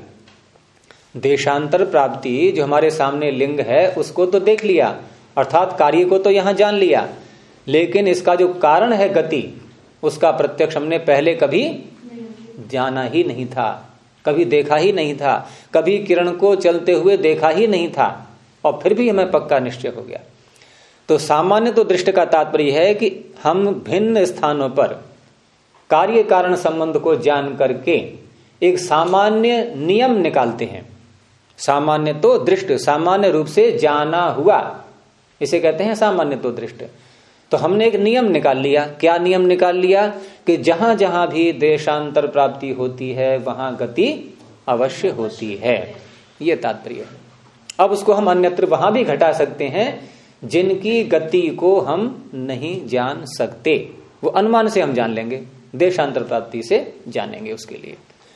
देशांतर प्राप्ति जो हमारे सामने लिंग है उसको तो देख लिया, अर्थात कार्य को तो यहां जान लिया, लेकिन इसका जो कारण है गति उसका प्रत्यक्ष हमने पहले कभी जाना ही नहीं था, कभी देखा ही नहीं था, कभी किरण को चलते हुए देखा ही नहीं था, और फिर भी हमें पक्का निश्चय हो गया। तो सामान्य तो दृष्टि का तात्पर्य है कि हम भिन्न स्थानों पर कार्य कारण संबंध को जान करके एक सामान्य नियम निकालते हैं। सामान्य तो दृष्ट, सामान्य रूप से जाना हुआ, इसे कहते हैं सामान्य तो दृष्ट। तो हमने एक नियम निकाल लिया। क्या नियम निकाल लिया? कि जहां जहां भी देशांतर प्राप्ति होती है वहां गति अवश्य होती है, ये तात्पर्य है। अब उसको हम अन्यत्र वहां भी घटा सकते हैं जिनकी गति को हम नहीं जान सकते, वो अनुमान से हम जान लेंगे, देशांतर प्राप्ति से जानेंगे उसके लिए।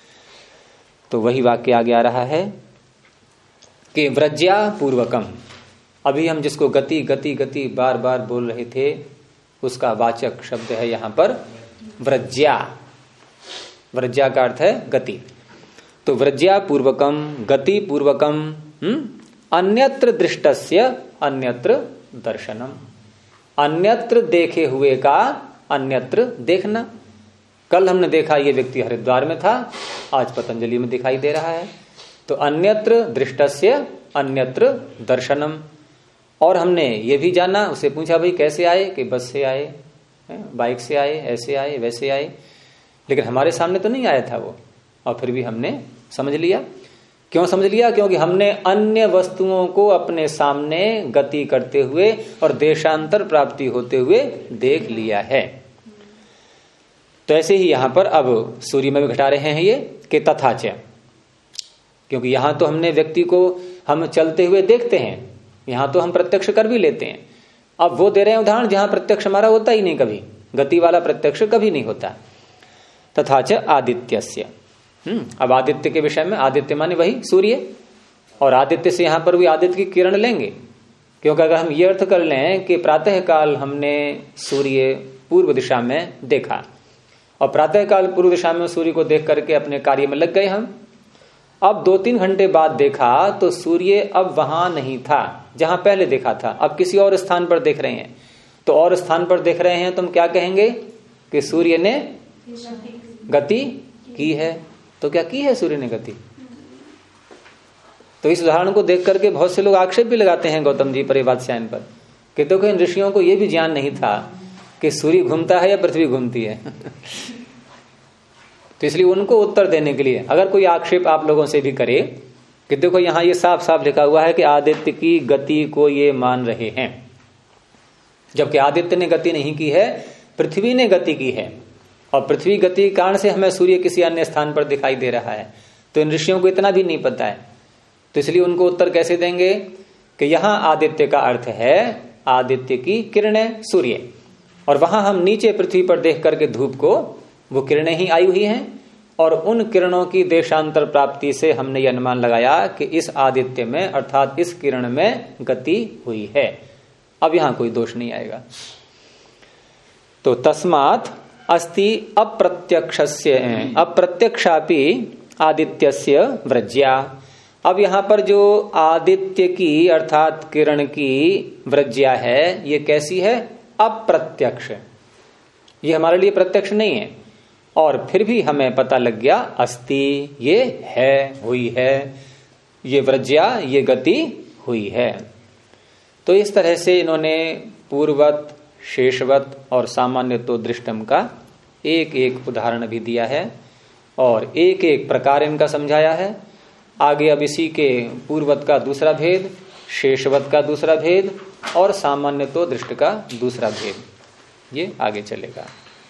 तो वही वाक्य आगे आ रहा है कि व्रज्या पूर्वकम। अभी हम जिसको गति गति गति बार बार बोल रहे थे उसका वाचक शब्द है यहां पर व्रज्या। व्रज्या का अर्थ है गति। तो व्रज्या पूर्वकम गति पूर्वकम अन्यत्र दृष्टस्य अन्यत्र दर्शनम। अन्यत्र देखे हुए का अन्यत्र देखना। कल हमने देखा ये व्यक्ति हरिद्वार में था, आज पतंजलि में दिखाई दे रहा है। तो अन्यत्र दृष्टस्य अन्यत्र दर्शनम। और हमने ये भी जाना, उसे पूछा भाई कैसे आए, कि बस से आए, बाइक से आए, ऐसे आए वैसे आए, लेकिन हमारे सामने तो नहीं आया था वो, और फिर भी हमने समझ लिया। क्यों समझ लिया? क्योंकि हमने अन्य वस्तुओं को अपने सामने गति करते हुए और देशांतर प्राप्ति होते हुए देख लिया है। तो ऐसे ही यहां पर अब सूर्य में भी घटा रहे हैं ये कि तथाच, क्योंकि यहां तो हमने व्यक्ति को हम चलते हुए देखते हैं, यहां तो हम प्रत्यक्ष कर भी लेते हैं। अब वो दे रहे हैं उदाहरण जहां प्रत्यक्ष हमारा होता ही नहीं, कभी गति वाला प्रत्यक्ष कभी नहीं होता। तथाच आदित्यस्य। अब आदित्य के विषय में, आदित्य माने वही सूर्य, और आदित्य से यहां पर भी आदित्य की किरण लेंगे, क्योंकि अगर हम ये अर्थ कर लें कि प्रातः काल हमने सूर्य पूर्व दिशा में देखा और प्रातः काल पूर्व दिशा में सूर्य को देख करके अपने कार्य में लग गए हम, अब 2-3 घंटे बाद देखा तो सूर्य अब वहां नहीं था जहां पहले देखा था, अब किसी और स्थान पर देख रहे हैं। तो और स्थान पर देख रहे हैं तो हम क्या कहेंगे कि सूर्य ने गति की है। तो क्या की है सूर्य ने गति? तो इस उदाहरण को देख करके बहुत से लोग आक्षेप भी लगाते हैं गौतम जी पर, वात्स्यायन पर, कि देखो इन ऋषियों को यह भी ज्ञान नहीं था कि सूर्य घूमता है या पृथ्वी घूमती है। तो इसलिए उनको उत्तर देने के लिए अगर कोई आक्षेप आप लोगों से भी करे कि देखो यहां ये साफ साफ लिखा हुआ है कि आदित्य की गति को ये मान रहे हैं, जबकि आदित्य ने गति नहीं की है, पृथ्वी ने गति की है, और पृथ्वी गति के कारण से हमें सूर्य किसी अन्य स्थान पर दिखाई दे रहा है। तो इन ऋषियों को इतना भी नहीं पता है, तो इसलिए उनको उत्तर कैसे देंगे कि यहां आदित्य का अर्थ है आदित्य की किरणें सूर्य, और वहां हम नीचे पृथ्वी पर देख करके धूप को, वो किरणें ही आई हुई हैं, और उन किरणों की देशांतर प्राप्ति से हमने यह अनुमान लगाया कि इस आदित्य में अर्थात इस किरण में गति हुई है। अब यहां कोई दोष नहीं आएगा। तो तस्मात् अस्ति अप्रत्यक्षस्य अप्रत्यक्षापि आदित्यस्य व्रज्या। अब यहां पर जो आदित्य की अर्थात किरण की व्रज्या है, ये कैसी है? अप्रत्यक्ष। ये हमारे लिए प्रत्यक्ष नहीं है, और फिर भी हमें पता लग गया अस्ति, ये है, हुई है, ये व्रज्या, ये गति हुई है। तो इस तरह से इन्होंने पूर्ववत, शेषवत और सामान्य तो दृष्टम का एक एक उदाहरण भी दिया है, और एक एक प्रकार इनका समझाया है। आगे अब इसी के पूर्ववत का दूसरा भेद, शेषवत का दूसरा भेद और सामान्य तो दृष्ट का दूसरा भेद, ये आगे चलेगा।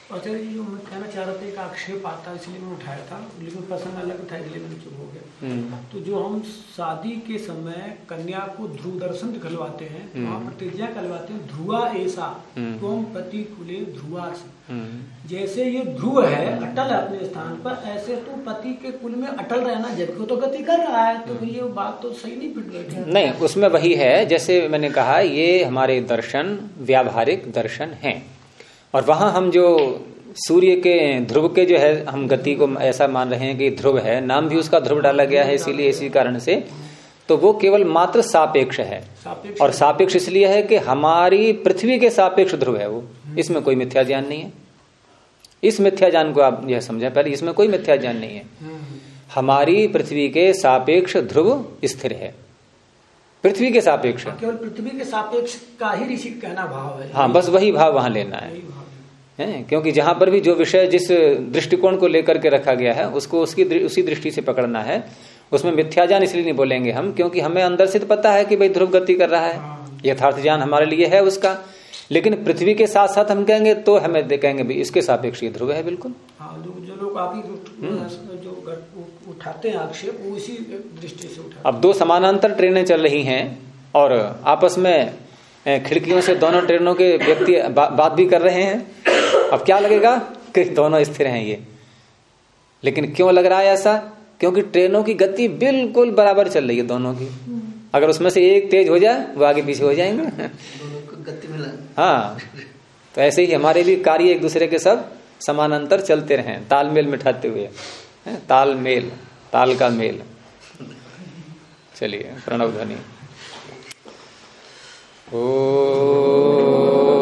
आचार्य जी, जो मैं कहना चाह रहा था, एक आक्षेप आता है इसलिए मैं उठाया था, लेकिन प्रसंग अलग था इसलिए मैंने चुप हो गया। तो जो हम शादी के समय कन्या को ध्रुव दर्शन दिखलवाते हैं, वहाँ प्रतिज्ञा करवाते हैं ध्रुवा ऐसा तुम पति कुले ध्रुवा से। जैसे ये ध्रुव है, अटल है अपने स्थान पर, ऐसे तो पति के कुल में अटल रहना, जबकि तो गति कर रहा है, तो ये बात तो सही नहीं फिट बैठी। नहीं, उसमें वही है जैसे मैंने कहा, ये हमारे दर्शन व्यावहारिक दर्शन हैं, और वहां हम जो सूर्य के ध्रुव के जो है हम गति को ऐसा मान रहे हैं कि ध्रुव है, नाम भी उसका ध्रुव डाला गया है इसीलिए, इसी कारण से, तो वो केवल मात्र सापेक्ष है। और सापेक्ष इसलिए है कि हमारी पृथ्वी के सापेक्ष ध्रुव है वो, इसमें कोई मिथ्या ज्ञान नहीं है। इस मिथ्या ज्ञान को आप यह समझें पहले, इसमें कोई मिथ्या ज्ञान नहीं है। हमारी पृथ्वी के सापेक्ष ध्रुव स्थिर है, पृथ्वी के सापेक्ष, केवल पृथ्वी के सापेक्ष का ही ऋषि कहना भाव है। हाँ, बस वही भाव वहां लेना है, क्योंकि जहां पर भी जो विषय जिस दृष्टिकोण को लेकर के रखा गया है उसको उसी दृष्टि से पकड़ना है। उसमें मिथ्या ज्ञान इसलिए नहीं बोलेंगे हम, क्योंकि हमें अंदर से तो पता है कि भाई ध्रुव गति कर रहा है, यथार्थ ज्ञान हमारे लिए है उसका, लेकिन पृथ्वी के साथ साथ हम कहेंगे तो हमें कहेंगे भाई इसके सापेक्ष ये ध्रुव है बिल्कुल। जो लोग आप जो उठाते हैं आक्षेप, वो इसी दृष्टि से उठाते। अब दो समानांतर ट्रेनें चल रही हैं और आपस में खिड़कियों से दोनों ट्रेनों के व्यक्ति बात भी कर रहे हैं, अब क्या लगेगा कि दोनों स्थिर हैं ये, लेकिन क्यों लग रहा है ऐसा? क्योंकि ट्रेनों की गति बिल्कुल बराबर चल रही है दोनों की। अगर उसमें से एक तेज हो जाए वो आगे पीछे हो जाएंगे, दोनों को गति मिला। हाँ, तो ऐसे ही हमारे भी कार्य एक दूसरे के सब समानांतर चलते रहे, तालमेल मिठाते हुए, तालमेल, ताल का मेल। चलिए, प्रणव ध्वनि। ओ